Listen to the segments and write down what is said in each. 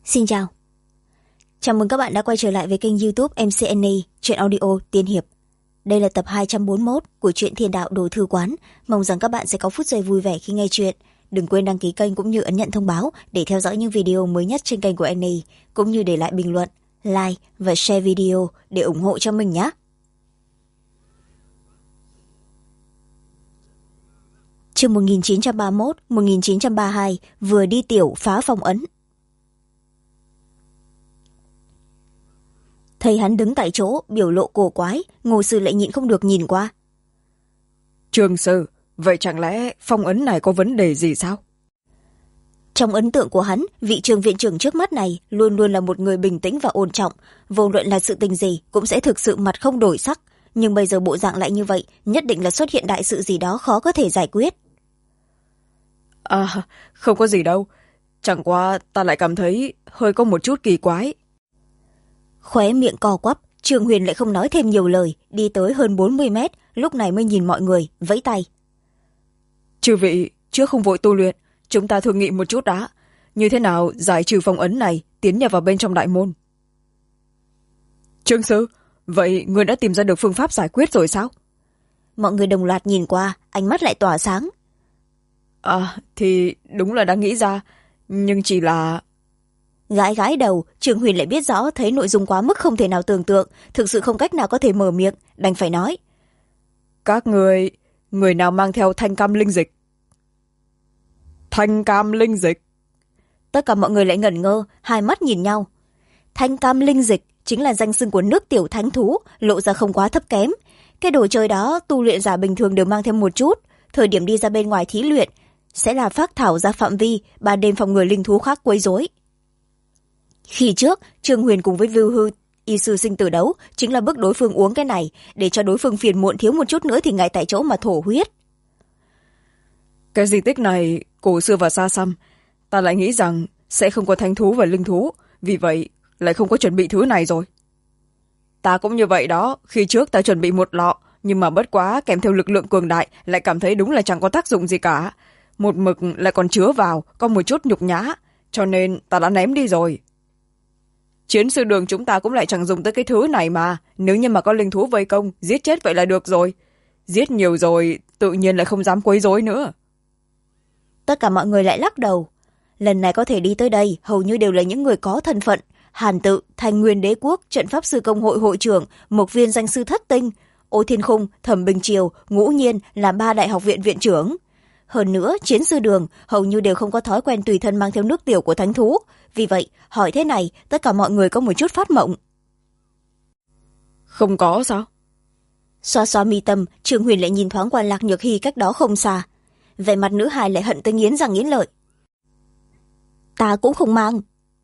Xin chào. Chào mừng các bạn đã quay trở lại với kênh YouTube MCNA Truyện Audio Tiên Hiệp. Đây là tập 241 của truyện Thiên Đạo Đồ Thư Quán. Mong rằng các bạn sẽ có phút giây vui vẻ khi nghe chuyện. Đừng quên đăng ký kênh cũng như ấn nhận thông báo để theo dõi những video mới nhất trên kênh của Annie, cũng như để lại bình luận, like và share video để ủng hộ cho mình nhé. Chương 1931-1932 vừa đi tiểu phá phong ấn. Thấy hắn đứng tại chỗ, biểu lộ cổ quái, Ngô Sư lại nhịn không được nhìn qua. Trương sư, vậy chẳng lẽ phong ấn này có vấn đề gì sao? Trong ấn tượng của hắn, vị Trường viện trưởng trước mắt này luôn luôn là một người bình tĩnh và ổn trọng, vô luận là sự tình gì cũng sẽ thực sự mặt không đổi sắc, nhưng bây giờ bộ dạng lại như vậy, nhất định là xuất hiện đại sự gì đó khó có thể giải quyết. À, không có gì đâu, chẳng qua ta lại cảm thấy hơi có một chút kỳ quái. Khóe miệng co quắp, Trường Huyền lại không nói thêm nhiều lời, đi tới hơn 40 mét, lúc này mới nhìn mọi người, vẫy tay. Chư vị, trước không vội tu luyện, chúng ta thương nghị một chút đã. Như thế nào giải trừ phong ấn này, tiến nhập vào bên trong đại môn? Trương sư, vậy người đã tìm ra được phương pháp giải quyết rồi sao? Mọi người đồng loạt nhìn qua, ánh mắt lại tỏa sáng. À, thì đúng là đã nghĩ ra, nhưng chỉ là... Gãi gãi đầu, Trường Huyền lại biết rõ thấy nội dung quá mức không thể nào tưởng tượng, thực sự không cách nào có thể mở miệng, đành phải nói. Các người nào mang theo thanh cam linh dịch? Thanh cam linh dịch? Tất cả mọi người lại ngẩn ngơ, hai mắt nhìn nhau. Thanh cam linh dịch chính là danh xưng của nước tiểu thánh thú, lộ ra không quá thấp kém. Cái đồ chơi đó tu luyện giả bình thường đều mang thêm một chút, thời điểm đi ra bên ngoài thí luyện sẽ là phác thảo ra phạm vi, ban đêm phòng ngừa linh thú khác quấy rối. Khi trước, Trương Huyền cùng với Vưu Hư y sư sinh tử đấu chính là bức đối phương uống cái này, để cho đối phương phiền muộn thiếu một chút nữa thì ngay tại chỗ mà thổ huyết. Cái di tích này cổ xưa và xa xăm, ta lại nghĩ rằng sẽ không có thánh thú và linh thú, vì vậy lại không có chuẩn bị thứ này rồi. Ta cũng như vậy đó, khi trước ta chuẩn bị một lọ, nhưng mà bất quá kèm theo lực lượng cường đại lại cảm thấy đúng là chẳng có tác dụng gì cả. Một mực lại còn chứa vào, có một chút nhục nhã, cho nên ta đã ném đi rồi. Chiến sư đường chúng ta cũng lại chẳng dùng tới cái thứ này mà, nếu như mà có linh thú vây công, giết chết vậy là được rồi. Giết nhiều rồi, tự nhiên lại không dám quấy rối nữa. Tất cả mọi người lại lắc đầu. Lần này có thể đi tới đây, hầu như đều là những người có thân phận. Hàn Tự, Thành Nguyên Đế Quốc, Trận Pháp Sư Công hội hội trưởng, Mộc Viên danh sư Thất Tinh, Ô Thiên Khung, Thẩm Bình Triều, Ngũ Nhiên là 3 đại học viện viện trưởng. Hơn nữa, chiến sư đường hầu như đều không có thói quen tùy thân mang theo nước tiểu của thánh thú. Vì vậy, hỏi thế này, tất cả mọi người có một chút phát mộng. Không có sao? Xoa xoa mi tâm, Trường Huyền lại nhìn thoáng qua Lạc Nhược Hy cách đó không xa. Vẻ mặt nữ hài lại hận tới nghiến răng nghiến lợi. Ta cũng không mang.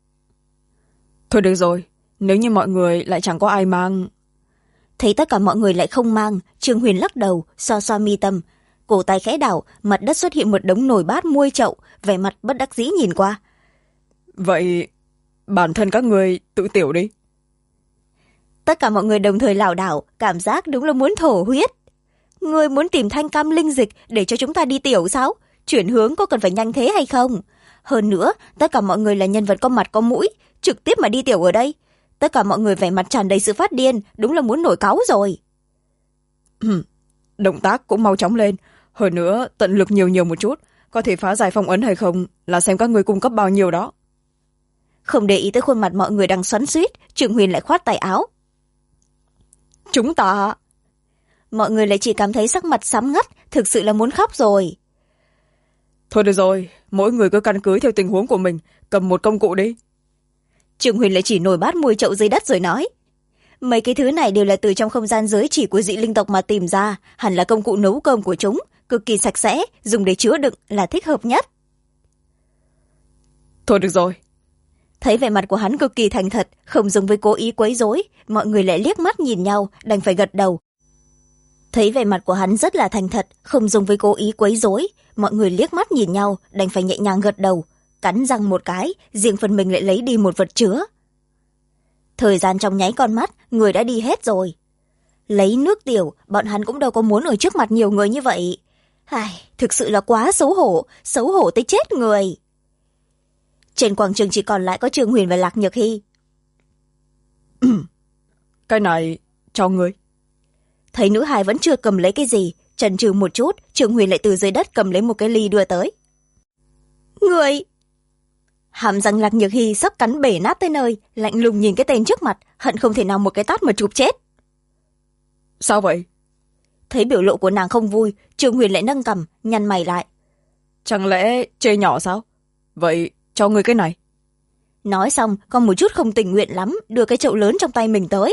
Thôi được rồi, nếu như mọi người lại chẳng có ai mang... Thấy tất cả mọi người lại không mang, Trường Huyền lắc đầu, xoa xoa mi tâm. Cổ tay khẽ đảo, mặt đất xuất hiện một đống nồi bát muôi chậu, vẻ mặt bất đắc dĩ nhìn qua. Vậy bản thân các người tự tiểu đi. Tất cả mọi người đồng thời lảo đảo, cảm giác đúng là muốn thổ huyết. Ngươi muốn tìm thanh cam linh dịch để cho chúng ta đi tiểu sao? Chuyển hướng có cần phải nhanh thế hay không? Hơn nữa, tất cả mọi người là nhân vật có mặt có mũi, trực tiếp mà đi tiểu ở đây. Tất cả mọi người vẻ mặt tràn đầy sự phát điên, đúng là muốn nổi cáu rồi. Động tác cũng mau chóng lên, hơn nữa tận lực nhiều một chút, có thể phá giải phong ấn hay không là xem các người cung cấp bao nhiêu đó. Không để ý tới khuôn mặt mọi người đang xoắn xuýt, Trường Huyền lại khoát tay áo. Chúng ta... Mọi người lại chỉ cảm thấy sắc mặt sám ngắt, thực sự là muốn khóc rồi. Thôi được rồi, mỗi người cứ căn cứ theo tình huống của mình, cầm một công cụ đi. Trường Huyền lại chỉ nồi bát muôi chậu dưới đất rồi nói. Mấy cái thứ này đều là từ trong không gian giới chỉ của dị linh tộc mà tìm ra, hẳn là công cụ nấu cơm của chúng, cực kỳ sạch sẽ, dùng để chứa đựng là thích hợp nhất. Thôi được rồi. Thấy vẻ mặt của hắn cực kỳ thành thật, không giống với cố ý quấy rối, mọi người lại liếc mắt nhìn nhau, đành phải gật đầu. Thấy vẻ mặt của hắn rất là thành thật, không giống với cố ý quấy rối, mọi người liếc mắt nhìn nhau, đành phải nhẹ nhàng gật đầu, cắn răng một cái, riêng phần mình lại lấy đi một vật chứa. Thời gian trong nháy con mắt, người đã đi hết rồi. Lấy nước tiểu, bọn hắn cũng đâu có muốn ở trước mặt nhiều người như vậy. Thực sự là quá xấu hổ tới chết người. Trên quảng trường chỉ còn lại có Trương Huyền và Lạc Nhược Hy. Cái này cho ngươi. Thấy nữ hài vẫn chưa cầm lấy cái gì, chần chừ một chút, Trương Huyền lại từ dưới đất cầm lấy một cái ly đưa tới. Người! Hàm răng Lạc Nhược Hy sắp cắn bể nát tới nơi, lạnh lùng nhìn cái tên trước mặt, hận không thể nào một cái tát mà chụp chết. Sao vậy? Thấy biểu lộ của nàng không vui, Trương Huyền lại nâng cằm, nhăn mày lại. Chẳng lẽ chê nhỏ sao? Vậy cho ngươi cái này. Nói xong, còn một chút không tình nguyện lắm, đưa cái chậu lớn trong tay mình tới.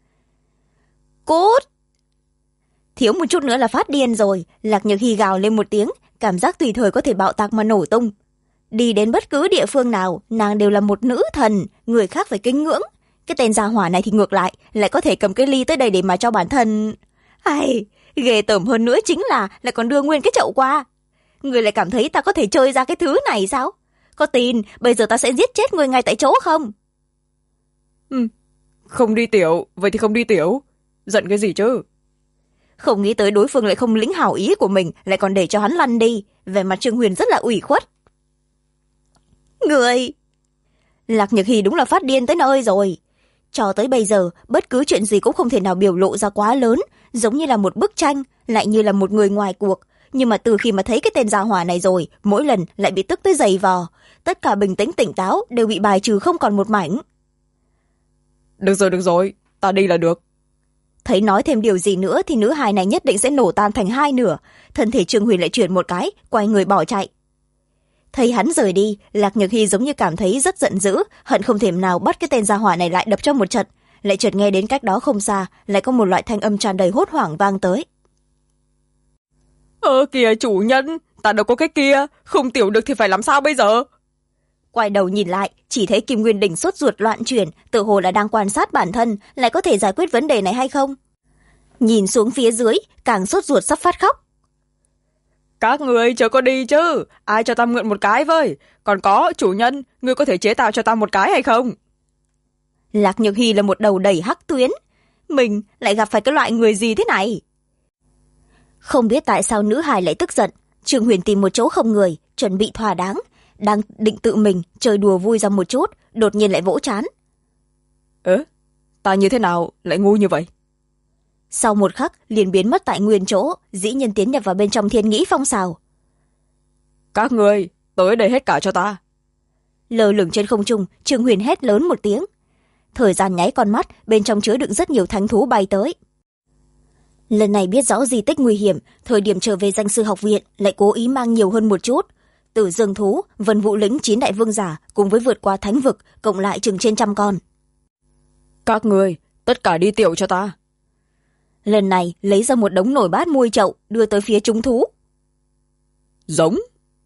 Cút! Thiếu một chút nữa là phát điên rồi, Lạc Nhược Hy gào lên một tiếng, cảm giác tùy thời có thể bạo tạc mà nổ tung. Đi đến bất cứ địa phương nào, nàng đều là một nữ thần, người khác phải kính ngưỡng. Cái tên gia hỏa này thì ngược lại có thể cầm cái ly tới đây để mà cho bản thân. Ai, ghê tởm hơn nữa chính là lại còn đưa nguyên cái chậu qua. Người lại cảm thấy ta có thể chơi ra cái thứ này sao? Có tin bây giờ ta sẽ giết chết người ngay tại chỗ không? Không đi tiểu, vậy thì không đi tiểu. Giận cái gì chứ? Không nghĩ tới đối phương lại không lĩnh hảo ý của mình, lại còn để cho hắn lăn đi. Về mặt Trương Huyền rất là ủy khuất. Người! Lạc Nhược Hy đúng là phát điên tới nơi rồi. Cho tới bây giờ, bất cứ chuyện gì cũng không thể nào biểu lộ ra quá lớn, giống như là một bức tranh, lại như là một người ngoài cuộc. Nhưng mà từ khi mà thấy cái tên gia hỏa này rồi, mỗi lần lại bị tức tới giày vò. Tất cả bình tĩnh tỉnh táo đều bị bài trừ không còn một mảnh. Được rồi, ta đi là được. Thấy nói thêm điều gì nữa thì nữ hài này nhất định sẽ nổ tan thành hai nửa. Thân thể Trương Huyền lại chuyển một cái, quay người bỏ chạy. Thấy hắn rời đi, Lạc Nhược Hy giống như cảm thấy rất giận dữ, hận không thể nào bắt cái tên gia hỏa này lại đập cho một trận. Lại chợt nghe đến cách đó không xa, lại có một loại thanh âm tràn đầy hốt hoảng vang tới. Kìa chủ nhân, ta đâu có cái kia, không tiểu được thì phải làm sao bây giờ? Quay đầu nhìn lại, chỉ thấy Kim Nguyên Đỉnh sốt ruột loạn chuyển, tự hồ là đang quan sát bản thân, lại có thể giải quyết vấn đề này hay không. Nhìn xuống phía dưới, càng sốt ruột sắp phát khóc. Các người chớ có đi chứ, ai cho ta mượn một cái với? Còn có, chủ nhân, ngươi có thể chế tạo cho ta một cái hay không? Lạc Nhược Hy là một đầu đầy hắc tuyến. Mình lại gặp phải cái loại người gì thế này? Không biết tại sao nữ hài lại tức giận. Trương Huyền tìm một chỗ không người, chuẩn bị thỏa đáng. Đang định tự mình chơi đùa vui ra một chút, đột nhiên lại vỗ trán. Ta như thế nào lại ngu như vậy? Sau một khắc liền biến mất tại nguyên chỗ, dĩ nhiên tiến nhập vào bên trong Thiên Nghĩ Phong Sào. Các người tới đây hết cả cho ta. Lơ lửng trên không trung, Trương Huyền hét lớn một tiếng. Thời gian nháy con mắt, bên trong chứa đựng rất nhiều thánh thú bay tới. Lần này biết rõ di tích nguy hiểm, thời điểm trở về danh sư học viện lại cố ý mang nhiều hơn một chút. Tử Dương thú, Vân Vũ lĩnh 9 đại vương giả cùng với vượt qua thánh vực, cộng lại chừng trên 100 con. Các người tất cả đi tiểu cho ta. Lần này lấy ra một đống nồi bát muôi chậu đưa tới phía chúng thú. Giống.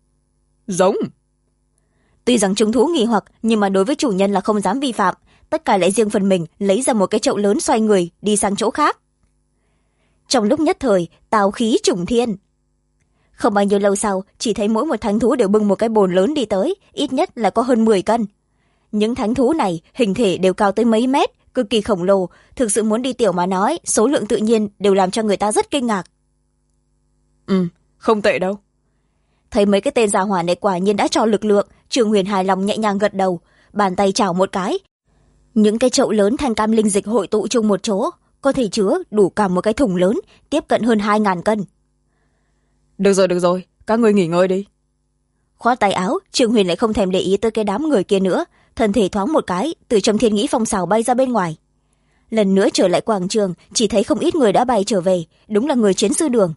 Tuy rằng chúng thú nghi hoặc, nhưng mà đối với chủ nhân là không dám vi phạm, tất cả lại riêng phần mình lấy ra một cái chậu lớn, xoay người đi sang chỗ khác. Trong lúc nhất thời, tào khí trùng thiên. Không bao nhiêu lâu sau, chỉ thấy mỗi một thánh thú đều bưng một cái bồn lớn đi tới, ít nhất là có hơn 10 cân. Những thánh thú này hình thể đều cao tới mấy mét, cực kỳ khổng lồ, thực sự muốn đi tiểu mà nói, số lượng tự nhiên đều làm cho người ta rất kinh ngạc. Không tệ đâu. Thấy mấy cái tên gia hỏa này quả nhiên đã cho lực lượng, Trương Huyền hài lòng nhẹ nhàng gật đầu, bàn tay chảo một cái. Những cái chậu lớn thanh cam linh dịch hội tụ chung một chỗ, có thể chứa đủ cả một cái thùng lớn, tiếp cận hơn 2.000 cân. Được rồi, các ngươi nghỉ ngơi đi. Khoát tay áo, Trương Huyền lại không thèm để ý tới cái đám người kia nữa, thân thể thoáng một cái, từ trong Thiên Nghĩ Phong Sào bay ra bên ngoài. Lần nữa trở lại quảng trường, chỉ thấy không ít người đã bay trở về, đúng là người chiến sư đường.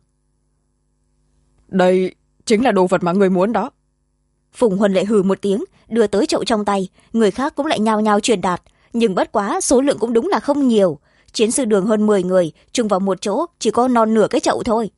Đây chính là đồ vật mà người muốn đó. Phùng Huân lại hừ một tiếng, đưa tới chậu trong tay, người khác cũng lại nhao nhao truyền đạt, nhưng bất quá số lượng cũng đúng là không nhiều. Chiến sư đường hơn 10 người, chung vào một chỗ, chỉ có non nửa cái chậu thôi.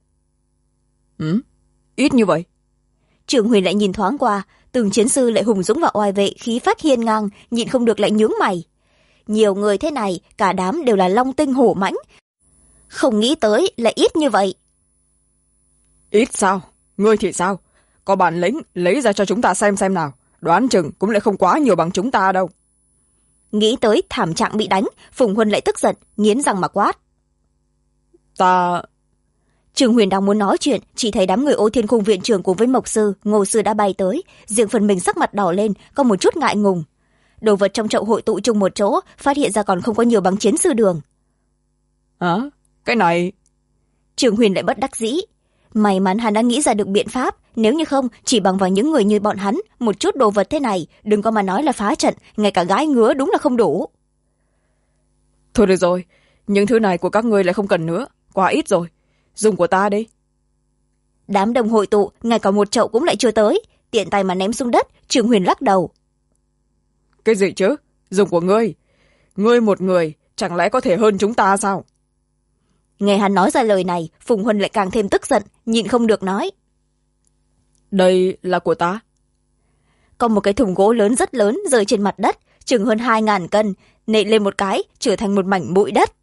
Ít như vậy. Trương Huyền lại nhìn thoáng qua, từng chiến sư lại hùng dũng và oai vệ, khí phách hiên ngang, nhịn không được lại nhướng mày. Nhiều người thế này, cả đám đều là long tinh hổ mãnh. Không nghĩ tới lại ít như vậy. Ít sao? Ngươi thì sao? Có bản lĩnh lấy ra cho chúng ta xem nào. Đoán chừng cũng lại không quá nhiều bằng chúng ta đâu. Nghĩ tới thảm trạng bị đánh, Phùng Huân lại tức giận, nghiến răng mà quát. Trương Huyền đang muốn nói chuyện, chỉ thấy đám người Ô Thiên Cung viện trưởng cùng với Mộc sư, Ngô sư đã bay tới, riêng phần mình sắc mặt đỏ lên, có một chút ngại ngùng. Đồ vật trong chậu hội tụ chung một chỗ, phát hiện ra còn không có nhiều bằng chiến sư đường. Hả? Cái này... Trương Huyền lại bất đắc dĩ. May mắn hắn đã nghĩ ra được biện pháp, nếu như không, chỉ bằng vào những người như bọn hắn, một chút đồ vật thế này, đừng có mà nói là phá trận, ngay cả gái ngứa đúng là không đủ. Thôi được rồi, những thứ này của các ngươi lại không cần nữa, quá ít rồi. Dùng của ta đi. Đám đông hội tụ, ngay cả một chậu cũng lại chưa tới, tiện tay mà ném xuống đất. Trương Huyền lắc đầu. Cái gì chứ? Dùng của ngươi. Ngươi một người, chẳng lẽ có thể hơn chúng ta sao? Nghe hắn nói ra lời này, Phùng Huân lại càng thêm tức giận, nhịn không được nói. Đây là của ta. Có một cái thùng gỗ lớn rất lớn rơi trên mặt đất, chừng hơn 2.000 cân, nện lên một cái, trở thành một mảnh bụi đất.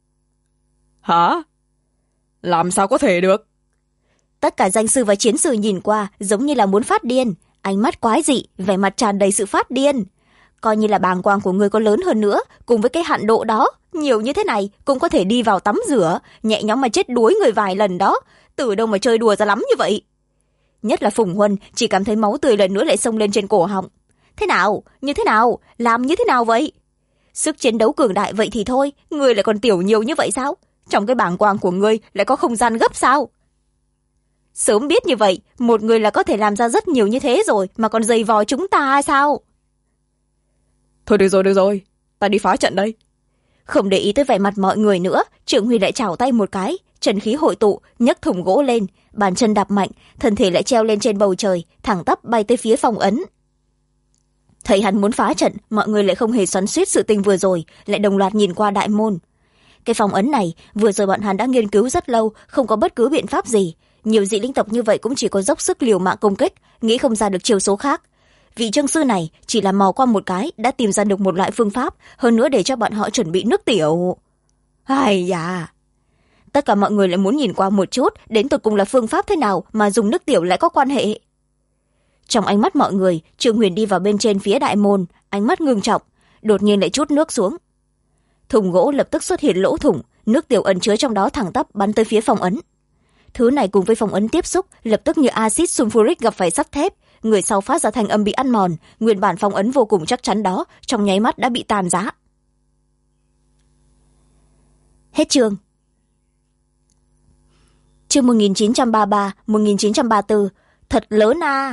Hả? Làm sao có thể được? Tất cả danh sư và chiến sư nhìn qua giống như là muốn phát điên, ánh mắt quái dị, vẻ mặt tràn đầy sự phát điên. Coi như là bàng quang của người có lớn hơn nữa, cùng với cái hạn độ đó, nhiều như thế này cũng có thể đi vào tắm rửa, nhẹ nhõm mà chết đuối người vài lần đó, từ đâu mà chơi đùa ra lắm như vậy. Nhất là Phùng Huân chỉ cảm thấy máu tươi lần nữa lại xông lên trên cổ họng. Thế nào? Như thế nào? Làm như thế nào vậy? Sức chiến đấu cường đại vậy thì thôi, người lại còn tiểu nhiều như vậy sao? Trong cái bàng quang của ngươi lại có không gian gấp sao? Sớm biết như vậy, một người là có thể làm ra rất nhiều như thế rồi, mà còn giày vò chúng ta sao? Thôi được rồi, ta đi phá trận đây. Không để ý tới vẻ mặt mọi người nữa, Trương Huy lại chảo tay một cái, chân khí hội tụ, nhấc thùng gỗ lên, bàn chân đạp mạnh, thân thể lại treo lên trên bầu trời, thẳng tắp bay tới phía phong ấn. Thấy hắn muốn phá trận, mọi người lại không hề xoắn xuýt sự tình vừa rồi, lại đồng loạt nhìn qua đại môn. Cái phong ấn này, vừa rồi bọn hắn đã nghiên cứu rất lâu, không có bất cứ biện pháp gì. Nhiều dị linh tộc như vậy cũng chỉ có dốc sức liều mạng công kích, nghĩ không ra được chiêu số khác. Vị trương sư này chỉ là mò qua một cái đã tìm ra được một loại phương pháp, hơn nữa để cho bọn họ chuẩn bị nước tiểu. Ai da! Tất cả mọi người lại muốn nhìn qua một chút, đến tột cùng là phương pháp thế nào mà dùng nước tiểu lại có quan hệ. Trong ánh mắt mọi người, Trương Huyền đi vào bên trên phía đại môn, ánh mắt ngưng trọng, đột nhiên lại trút nước xuống. Thùng gỗ lập tức xuất hiện lỗ thủng, nước tiểu ẩn chứa trong đó thẳng tắp bắn tới phía phong ấn. Thứ này cùng với phong ấn tiếp xúc, lập tức như axit sulfuric gặp phải sắt thép, người sau phát ra thanh âm bị ăn mòn, nguyên bản phong ấn vô cùng chắc chắn đó, trong nháy mắt đã bị tàn rã. Hết chương. Chương 1933-1934, thật lớn à!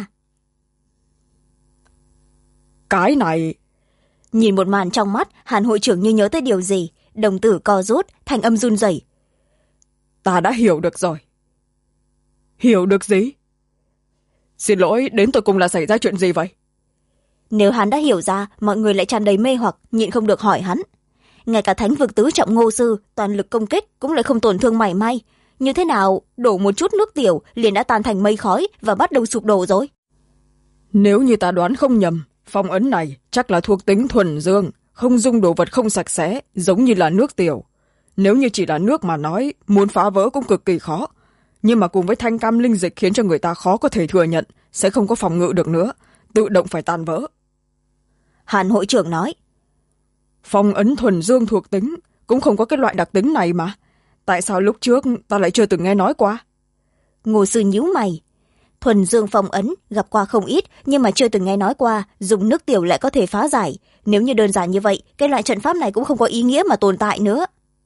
Cái này... Nhìn một màn trong mắt, Hàn hội trưởng như nhớ tới điều gì, đồng tử co rút, thanh âm run rẩy. Ta đã hiểu được rồi. Hiểu được gì? Xin lỗi, đến tột cùng là xảy ra chuyện gì vậy? Nếu hắn đã hiểu ra, mọi người lại tràn đầy mê hoặc, nhịn không được hỏi hắn. Ngay cả thánh vực tứ trọng Ngô sư, toàn lực công kích cũng lại không tổn thương mảy may. Như thế nào, đổ một chút nước tiểu liền đã tan thành mây khói và bắt đầu sụp đổ rồi? Nếu như ta đoán không nhầm, phong ấn này chắc là thuộc tính thuần dương, không dung đồ vật không sạch sẽ, giống như là nước tiểu. Nếu như chỉ là nước mà nói, muốn phá vỡ cũng cực kỳ khó. Nhưng mà cùng với thanh cam linh dịch khiến cho người ta khó có thể thừa nhận, sẽ không có phòng ngự được nữa, tự động phải tan vỡ. Hàn hội trưởng nói. Phong ấn thuần dương thuộc tính, cũng không có cái loại đặc tính này mà. Tại sao lúc trước ta lại chưa từng nghe nói qua? Ngô sư nhíu mày. Thuần dương phong ấn, gặp qua không ít, nhưng mà chưa từng nghe nói qua, dùng nước tiểu lại có thể phá giải. Nếu như đơn giản như vậy, cái loại trận pháp này cũng không có ý nghĩa mà tồn tại nữa.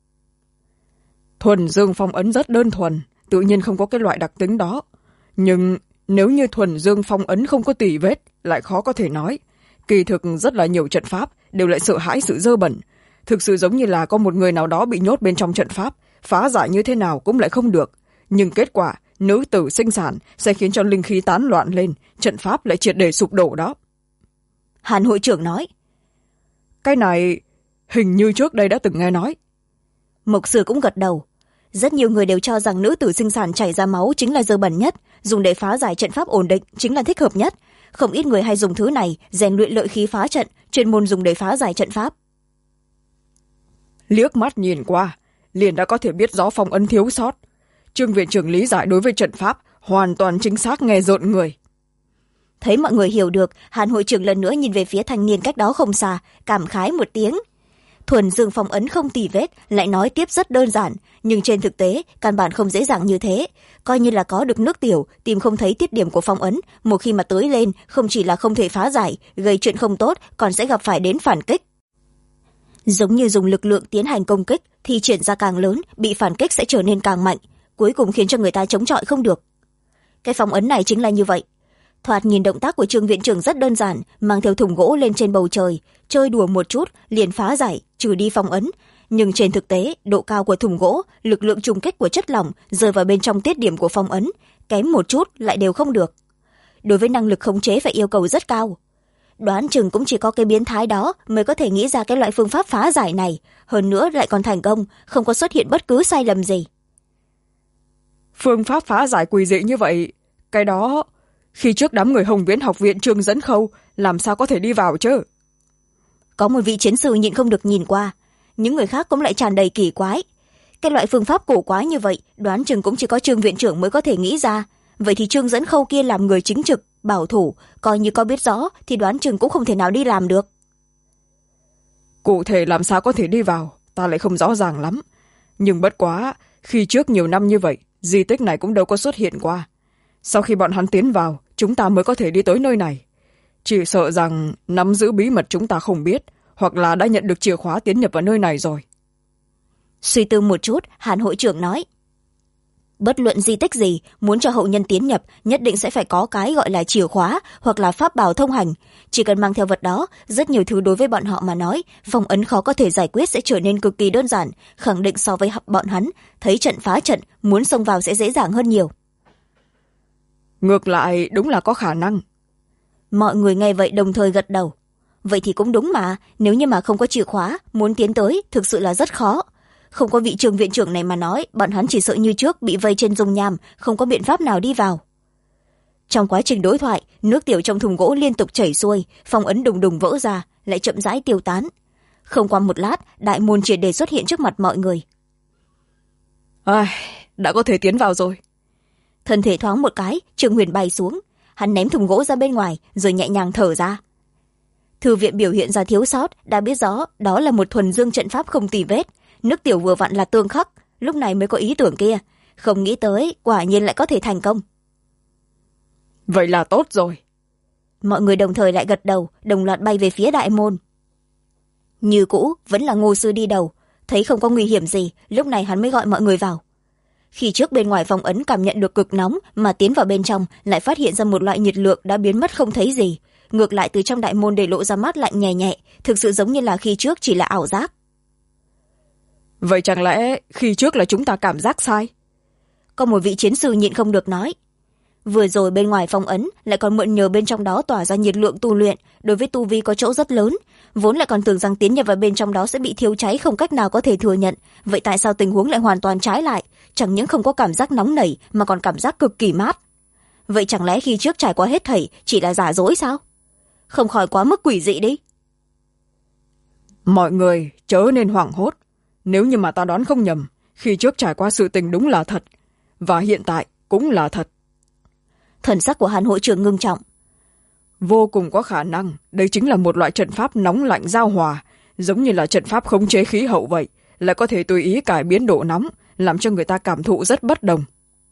Thuần dương phong ấn rất đơn thuần, tự nhiên không có cái loại đặc tính đó. Nhưng nếu như thuần dương phong ấn không có tỉ vết, lại khó có thể nói. Kỳ thực rất là nhiều trận pháp đều lại sợ hãi sự dơ bẩn. Thực sự giống như là có một người nào đó bị nhốt bên trong trận pháp, phá giải như thế nào cũng lại không được. Nhưng kết quả, nữ tử sinh sản sẽ khiến cho linh khí tán loạn lên, trận pháp lại triệt để sụp đổ đó. Hàn hội trưởng nói. Cái này hình như trước đây đã từng nghe nói. Mộc sư cũng gật đầu. Rất nhiều người đều cho rằng nữ tử sinh sản chảy ra máu chính là dơ bẩn nhất, dùng để phá giải trận pháp ổn định chính là thích hợp nhất. Không ít người hay dùng thứ này rèn luyện lợi khí phá trận, chuyên môn dùng để phá giải trận pháp. Liếc mắt nhìn qua, liền đã có thể biết rõ phong ấn thiếu sót. Trương viện trưởng lý giải đối với trận pháp hoàn toàn chính xác, nghe rợn người. Thấy mọi người hiểu được, Hàn hội trưởng lần nữa nhìn về phía thanh niên cách đó không xa, cảm khái một tiếng. thuần dương phong ấn không tì vết, lại nói tiếp rất đơn giản, nhưng trên thực tế căn bản không dễ dàng như thế. Coi như là có được nước tiểu, tìm không thấy tiết điểm của phong ấn, một khi mà tới lên không chỉ là không thể phá giải, gây chuyện không tốt, còn sẽ gặp phải đến phản kích. Giống như dùng lực lượng tiến hành công kích thì triển ra càng lớn, bị phản kích sẽ trở nên càng mạnh, cuối cùng khiến cho người ta chống chọi không được. Cái phong ấn này chính là như vậy. Thoạt nhìn động tác của Trương viện trưởng rất đơn giản, mang theo thùng gỗ lên trên bầu trời, chơi đùa một chút liền phá giải, trừ đi phong ấn. Nhưng trên thực tế, độ cao của thùng gỗ, lực lượng trùng kích của chất lỏng rơi vào bên trong tiết điểm của phong ấn, kém một chút lại đều không được. Đối với năng lực khống chế phải yêu cầu rất cao. Đoán chừng cũng chỉ có cái biến thái đó mới có thể nghĩ ra cái loại phương pháp phá giải này, hơn nữa lại còn thành công, không có xuất hiện bất cứ sai lầm gì. Phương pháp phá giải quỷ dị như vậy, cái đó khi trước đám người Hồng Viễn học viện Trương Dẫn Khâu làm sao có thể đi vào chứ? Có một vị chiến sư nhịn không được nhìn qua, những người khác cũng lại tràn đầy kỳ quái. Cái loại phương pháp cổ quái như vậy, đoán chừng cũng chỉ có Trương viện trưởng mới có thể nghĩ ra. Vậy thì Trương Dẫn Khâu kia làm người chính trực, bảo thủ, coi như có biết rõ thì đoán chừng cũng không thể nào đi làm được. Cụ thể làm sao có thể đi vào, ta lại không rõ ràng lắm. Nhưng bất quá, khi trước nhiều năm như vậy, di tích này cũng đâu có xuất hiện qua. Sau khi bọn hắn tiến vào, chúng ta mới có thể đi tới nơi này. Chỉ sợ rằng nắm giữ bí mật chúng ta không biết, hoặc là đã nhận được chìa khóa tiến nhập vào nơi này rồi. Suy tư một chút, Hàn hội trưởng nói. Bất luận di tích gì, muốn cho hậu nhân tiến nhập, nhất định sẽ phải có cái gọi là chìa khóa hoặc là pháp bảo thông hành. Chỉ cần mang theo vật đó, rất nhiều thứ đối với bọn họ mà nói, phong ấn khó có thể giải quyết sẽ trở nên cực kỳ đơn giản, khẳng định so với bọn hắn, thấy trận phá trận, muốn xông vào sẽ dễ dàng hơn nhiều. Ngược lại, đúng là có khả năng. Mọi người nghe vậy đồng thời gật đầu. Vậy thì cũng đúng mà, nếu như mà không có chìa khóa, muốn tiến tới, thực sự là rất khó. Không có vị Trương viện trưởng này mà nói, bọn hắn chỉ sợ như trước bị vây trên dung nham, không có biện pháp nào đi vào. Trong quá trình đối thoại, nước tiểu trong thùng gỗ liên tục chảy xuôi, phong ấn đùng đùng vỡ ra, lại chậm rãi tiêu tán. Không qua một lát, đại môn triệt để xuất hiện trước mặt mọi người. Đã có thể tiến vào rồi. Thân thể thoáng một cái, Trương Huyền bay xuống. Hắn ném thùng gỗ ra bên ngoài, rồi nhẹ nhàng thở ra. Thư viện biểu hiện ra thiếu sót, đã biết rõ đó là một thuần dương trận pháp không tì vết. Nước tiểu vừa vặn là tương khắc, lúc này mới có ý tưởng kia. Không nghĩ tới, quả nhiên lại có thể thành công. Vậy là tốt rồi. Mọi người đồng thời lại gật đầu, đồng loạt bay về phía đại môn. Như cũ, vẫn là Ngô sư đi đầu. Thấy không có nguy hiểm gì, lúc này hắn mới gọi mọi người vào. Khi trước bên ngoài phong ấn cảm nhận được cực nóng, mà tiến vào bên trong lại phát hiện ra một loại nhiệt lượng đã biến mất không thấy gì. Ngược lại từ trong đại môn để lộ ra mát lạnh nhẹ nhẹ, thực sự giống như là khi trước chỉ là ảo giác. Vậy chẳng lẽ khi trước là chúng ta cảm giác sai? Có một vị chiến sư nhịn không được nói. Vừa rồi bên ngoài phong ấn lại còn mượn nhờ bên trong đó tỏa ra nhiệt lượng tu luyện, đối với tu vi có chỗ rất lớn. Vốn lại còn tưởng rằng tiến nhập vào bên trong đó sẽ bị thiêu cháy không cách nào có thể thừa nhận. Vậy tại sao tình huống lại hoàn toàn trái lại? Chẳng những không có cảm giác nóng nảy mà còn cảm giác cực kỳ mát. Vậy chẳng lẽ khi trước trải qua hết thảy chỉ là giả dối sao? Không khỏi quá mức quỷ dị đi. Mọi người chớ nên hoảng hốt. Nếu như mà ta đoán không nhầm, khi trước trải qua sự tình đúng là thật, và hiện tại cũng là thật. Thần sắc của Hàn hội trưởng ngưng trọng. Vô cùng có khả năng đây chính là một loại trận pháp nóng lạnh giao hòa, giống như là trận pháp khống chế khí hậu vậy, lại có thể tùy ý cải biến độ nóng, làm cho người ta cảm thụ rất bất đồng.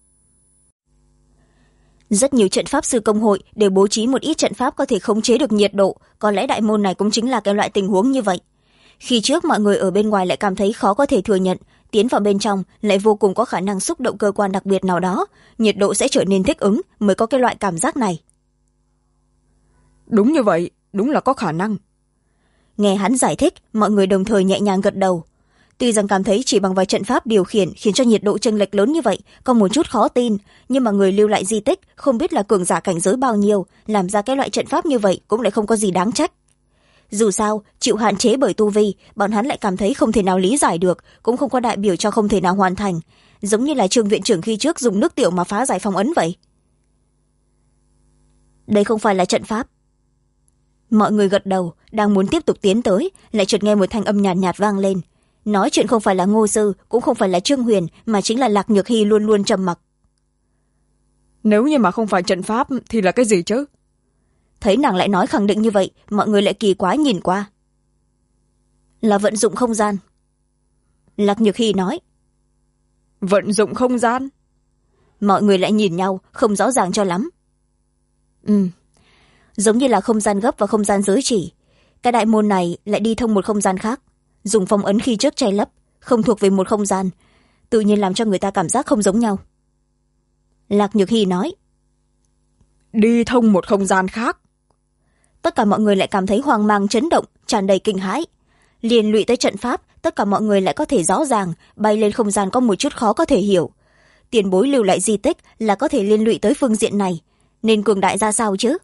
Rất nhiều trận pháp sư công hội đều bố trí một ít trận pháp có thể khống chế được nhiệt độ, có lẽ đại môn này cũng chính là cái loại tình huống như vậy. Khi trước mọi người ở bên ngoài lại cảm thấy khó có thể thừa nhận, tiến vào bên trong lại vô cùng có khả năng xúc động cơ quan đặc biệt nào đó, nhiệt độ sẽ trở nên thích ứng mới có cái loại cảm giác này. Đúng như vậy, đúng là có khả năng. Nghe hắn giải thích, mọi người đồng thời nhẹ nhàng gật đầu. Tuy rằng cảm thấy chỉ bằng vài trận pháp điều khiển khiến cho nhiệt độ chênh lệch lớn như vậy có một chút khó tin, nhưng mà người lưu lại di tích không biết là cường giả cảnh giới bao nhiêu, làm ra cái loại trận pháp như vậy cũng lại không có gì đáng trách. Dù sao, chịu hạn chế bởi tu vi, bọn hắn lại cảm thấy không thể nào lý giải được, cũng không có đại biểu cho không thể nào hoàn thành. Giống như là Trương viện trưởng khi trước dùng nước tiểu mà phá giải phong ấn vậy. Đây không phải là trận pháp. Mọi người gật đầu, đang muốn tiếp tục tiến tới, lại chợt nghe một thanh âm nhàn nhạt vang lên. Nói chuyện không phải là Ngô sư, cũng không phải là Trương Huyền, mà chính là Lạc Nhược Hy luôn luôn trầm mặc. Nếu như mà không phải trận pháp thì là cái gì chứ? Thấy nàng lại nói khẳng định như vậy, mọi người lại kỳ quái nhìn qua. Là vận dụng không gian. Lạc Nhược Hy nói. Vận dụng không gian? Mọi người lại nhìn nhau, không rõ ràng cho lắm. Giống như là không gian gấp và không gian giới chỉ. Cái đại môn này lại đi thông một không gian khác, dùng phong ấn khi trước che lấp, không thuộc về một không gian, tự nhiên làm cho người ta cảm giác không giống nhau. Lạc Nhược Hy nói. Đi thông một không gian khác? Tất cả mọi người lại cảm thấy hoang mang, chấn động, tràn đầy kinh hãi. Liên lụy tới trận pháp, tất cả mọi người lại có thể rõ ràng bay lên không gian có một chút khó có thể hiểu. Tiền bối lưu lại di tích là có thể liên lụy tới phương diện này, nên cường đại ra sao chứ?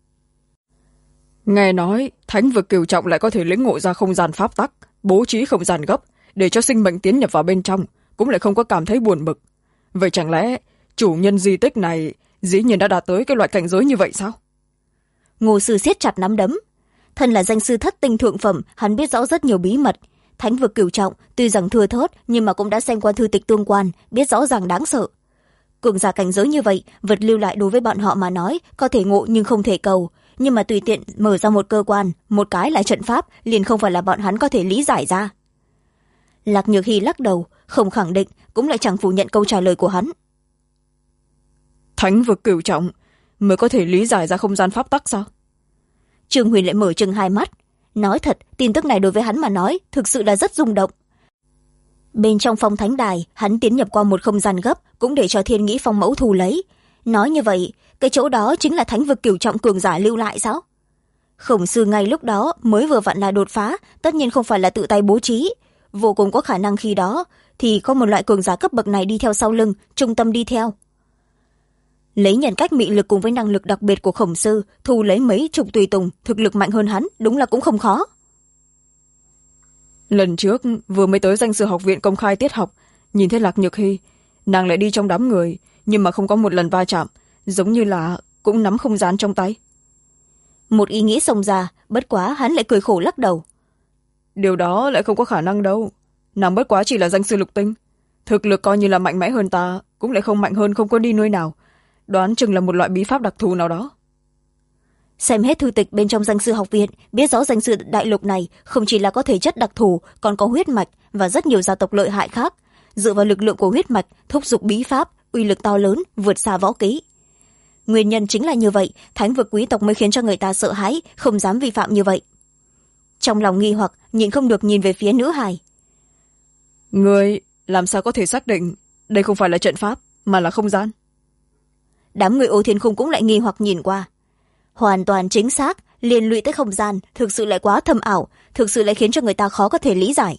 Nghe nói thánh vực cửu trọng lại có thể lĩnh ngộ ra không gian pháp tắc, bố trí không gian gấp để cho sinh mệnh tiến nhập vào bên trong, cũng lại không có cảm thấy buồn bực. Vậy chẳng lẽ chủ nhân di tích này dĩ nhiên đã đạt tới cái loại cảnh giới như vậy sao? Ngô sư siết chặt nắm đấm. Thân là danh sư thất tinh thượng phẩm, hắn biết rõ rất nhiều bí mật. Thánh vực cửu trọng tuy rằng thưa thớt, nhưng mà cũng đã xem qua thư tịch tương quan, biết rõ ràng đáng sợ. Cường giả cảnh giới như vậy, vật lưu lại đối với bọn họ mà nói có thể ngộ nhưng không thể cầu, nhưng mà tùy tiện mở ra một cơ quan, một cái là trận pháp, liền không phải là bọn hắn có thể lý giải ra. Lạc Nhược Hy lắc đầu, không khẳng định, cũng lại chẳng phủ nhận câu trả lời của hắn. Thánh vực cửu trọng mới có thể lý giải ra không gian pháp tắc sao? Trương Huyền lại mở trừng hai mắt. Nói thật, tin tức này đối với hắn mà nói thực sự là rất rung động. Bên trong phong thánh đài, hắn tiến nhập qua một không gian gấp, cũng để cho Thiên Nghĩ Phong mẫu thu lấy. Nói như vậy, cái chỗ đó chính là thánh vực cửu trọng cường giả lưu lại sao? Khổng sư ngay lúc đó mới vừa vặn là đột phá, tất nhiên không phải là tự tay bố trí. Vô cùng có khả năng khi đó thì có một loại cường giả cấp bậc này đi theo sau lưng, trung tâm đi theo. Lấy nhân cách mị lực cùng với năng lực đặc biệt của khổng sư, thu lấy mấy chục tùy tùng thực lực mạnh hơn hắn, đúng là cũng không khó. Lần trước vừa mới tới danh sư học viện công khai tiết học, nhìn thấy Lạc Nhược Hy, nàng lại đi trong đám người, nhưng mà không có một lần va chạm, giống như là cũng nắm không gian trong tay. Một ý nghĩ xông ra, bất quá hắn lại cười khổ lắc đầu. Điều đó lại không có khả năng đâu, nàng bất quá chỉ là danh sư lục tinh, thực lực coi như là mạnh mẽ hơn ta, cũng lại không mạnh hơn không có đi nơi nào, đoán chừng là một loại bí pháp đặc thù nào đó. Xem hết thư tịch bên trong danh sư học viện, biết rõ danh sư đại lục này không chỉ là có thể chất đặc thù, còn có huyết mạch và rất nhiều gia tộc lợi hại khác. Dựa vào lực lượng của huyết mạch, thúc giục bí pháp, uy lực to lớn, vượt xa võ kỹ. Nguyên nhân chính là như vậy, thánh vực quý tộc mới khiến cho người ta sợ hãi, không dám vi phạm như vậy. Trong lòng nghi hoặc, nhịn không được nhìn về phía nữ hài. Người làm sao có thể xác định đây không phải là trận pháp, mà là không gian? Đám người Ô Thiên Khung cũng lại nghi hoặc nhìn qua. Hoàn toàn chính xác, liên lụy tới không gian, thực sự lại quá thâm ảo, thực sự lại khiến cho người ta khó có thể lý giải.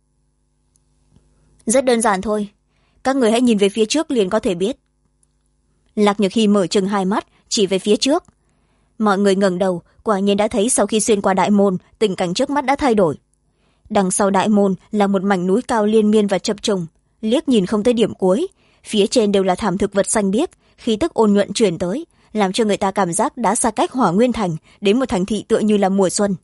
Rất đơn giản thôi, các người hãy nhìn về phía trước liền có thể biết. Lạc Nhược Hy mở trừng hai mắt, chỉ về phía trước. Mọi người ngẩng đầu, quả nhiên đã thấy sau khi xuyên qua đại môn, tình cảnh trước mắt đã thay đổi. Đằng sau đại môn là một mảnh núi cao liên miên và chập trùng, liếc nhìn không tới điểm cuối, phía trên đều là thảm thực vật xanh biếc, khí tức ôn nhuận truyền tới, làm cho người ta cảm giác đã xa cách Hỏa Nguyên Thành đến một thành thị tựa như là mùa xuân.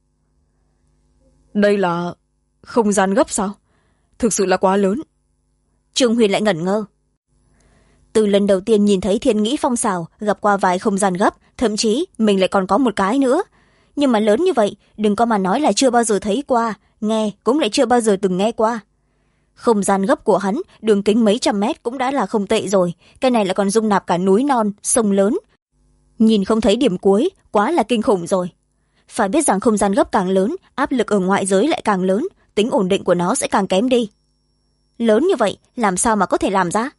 Đây là không gian gấp sao? Thực sự là quá lớn. Trương Huyền lại ngẩn ngơ. Từ lần đầu tiên nhìn thấy Thiên Nghĩ Phong xào, gặp qua vài không gian gấp, thậm chí mình lại còn có một cái nữa. Nhưng mà lớn như vậy, đừng có mà nói là chưa bao giờ thấy qua, nghe cũng lại chưa bao giờ từng nghe qua. Không gian gấp của hắn, đường kính mấy trăm mét cũng đã là không tệ rồi, cái này lại còn dung nạp cả núi non, sông lớn. Nhìn không thấy điểm cuối, quá là kinh khủng rồi. Phải biết rằng không gian gấp càng lớn, áp lực ở ngoại giới lại càng lớn, tính ổn định của nó sẽ càng kém đi. Lớn như vậy, làm sao mà có thể làm ra?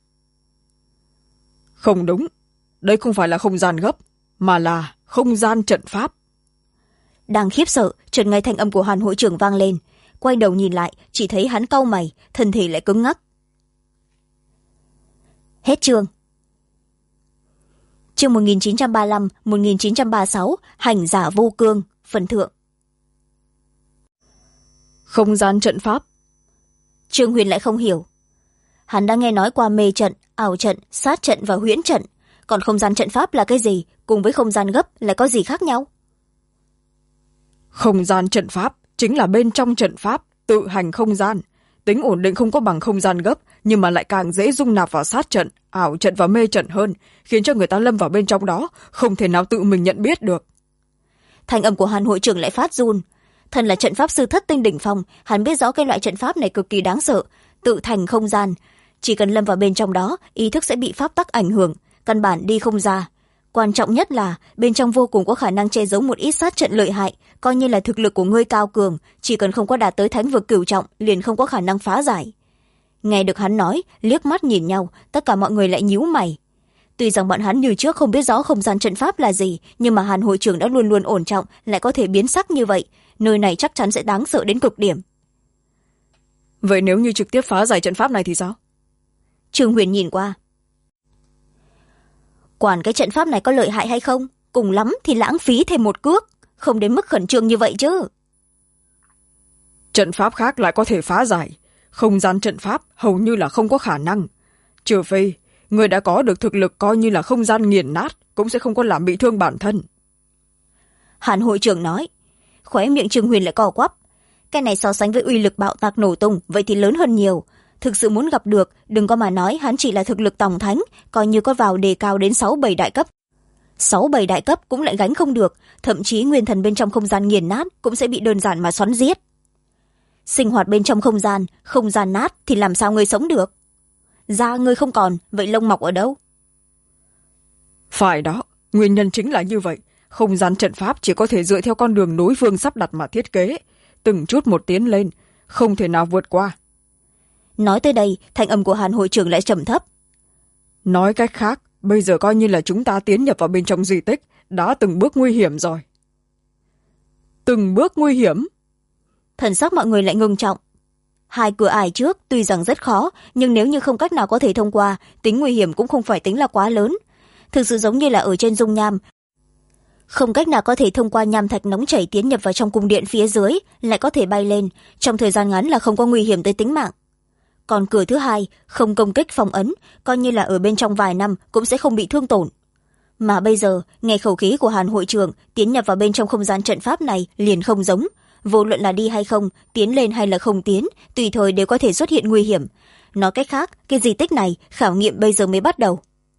Không đúng, đây không phải là không gian gấp, mà là không gian trận pháp. Đang khiếp sợ, chợt nghe thanh âm của Hàn hội trưởng vang lên. Quay đầu nhìn lại, chỉ thấy hắn cau mày, thân thể lại cứng ngắc. Hết chương. Chương 1935-1936, hành giả vô cương, phần thượng. Không gian trận pháp. Trương Huyền lại không hiểu. Hắn đã nghe nói qua mê trận, ảo trận, sát trận và huyễn trận, còn không gian trận pháp là cái gì, cùng với không gian gấp lại có gì khác nhau? Không gian trận pháp chính là bên trong trận pháp tự hành không gian, tính ổn định không có bằng không gian gấp, nhưng mà lại càng dễ dung nạp vào sát trận, ảo trận và mê trận hơn, khiến cho người ta lâm vào bên trong đó không thể nào tự mình nhận biết được. Thanh âm của Hàn hội trưởng lại phát run. Thân là trận pháp sư thất tinh đỉnh phong, hắn biết rõ cái loại trận pháp này cực kỳ đáng sợ, tự thành không gian. Chỉ cần lâm vào bên trong đó, ý thức sẽ bị pháp tắc ảnh hưởng, căn bản đi không ra. Quan trọng nhất là bên trong vô cùng có khả năng che giấu một ít sát trận lợi hại, coi như là thực lực của ngươi cao cường, chỉ cần không có đạt tới thánh vực cửu trọng liền không có khả năng phá giải. Nghe được hắn nói, liếc mắt nhìn nhau, tất cả mọi người lại nhíu mày. Tuy rằng bọn hắn như trước không biết rõ không gian trận pháp là gì, nhưng mà Hàn hội trưởng đã luôn luôn ổn trọng, lại có thể biến sắc như vậy, nơi này chắc chắn sẽ đáng sợ đến cực điểm. Vậy nếu như trực tiếp phá giải trận pháp này thì sao? Trương Huyền nhìn qua. Quản cái trận pháp này có lợi hại hay không, cùng lắm thì lãng phí thêm một cước, không đến mức khẩn trương như vậy chứ. Trận pháp khác lại có thể phá giải, không gian trận pháp hầu như là không có khả năng. Trừ phi người đã có được thực lực coi như là không gian nghiền nát, cũng sẽ không có làm bị thương bản thân. Hàn hội trưởng nói. Khóe miệng Trương Huyền lại co quắp. Cái này so sánh với uy lực bạo tạc nổ tung, vậy thì lớn hơn nhiều. Thực sự muốn gặp được, đừng có mà nói hắn chỉ là thực lực tổng thánh, coi như có vào đề cao đến 6-7 đại cấp. 6-7 đại cấp cũng lại gánh không được, thậm chí nguyên thần bên trong không gian nghiền nát cũng sẽ bị đơn giản mà xoắn giết. Sinh hoạt bên trong không gian nát thì làm sao ngươi sống được? Da ngươi không còn, vậy lông mọc ở đâu? Phải đó, nguyên nhân chính là như vậy. Không gian trận pháp chỉ có thể dựa theo con đường đối phương sắp đặt mà thiết kế, từng chút một tiến lên, không thể nào vượt qua. Nói tới đây, thanh âm của Hàn hội trưởng lại trầm thấp. Nói cách khác, bây giờ coi như là chúng ta tiến nhập vào bên trong di tích, đã từng bước nguy hiểm rồi. Từng bước nguy hiểm? Thần sắc mọi người lại ngưng trọng. Hai cửa ải trước tuy rằng rất khó, nhưng nếu như không cách nào có thể thông qua, tính nguy hiểm cũng không phải tính là quá lớn. Thực sự giống như là ở trên dung nham, không cách nào có thể thông qua nham thạch nóng chảy tiến nhập vào trong cung điện phía dưới, lại có thể bay lên, trong thời gian ngắn là không có nguy hiểm tới tính mạng. Còn cửa thứ hai, không công kích phong ấn, coi như là ở bên trong vài năm cũng sẽ không bị thương tổn. Mà bây giờ, nghe khẩu khí của Hàn hội trưởng, tiến nhập vào bên trong không gian trận pháp này liền không giống. Vô luận là đi hay không, tiến lên hay là không tiến, tùy thời đều có thể xuất hiện nguy hiểm. Nói cách khác, cái di tích này, khảo nghiệm bây giờ mới bắt đầu.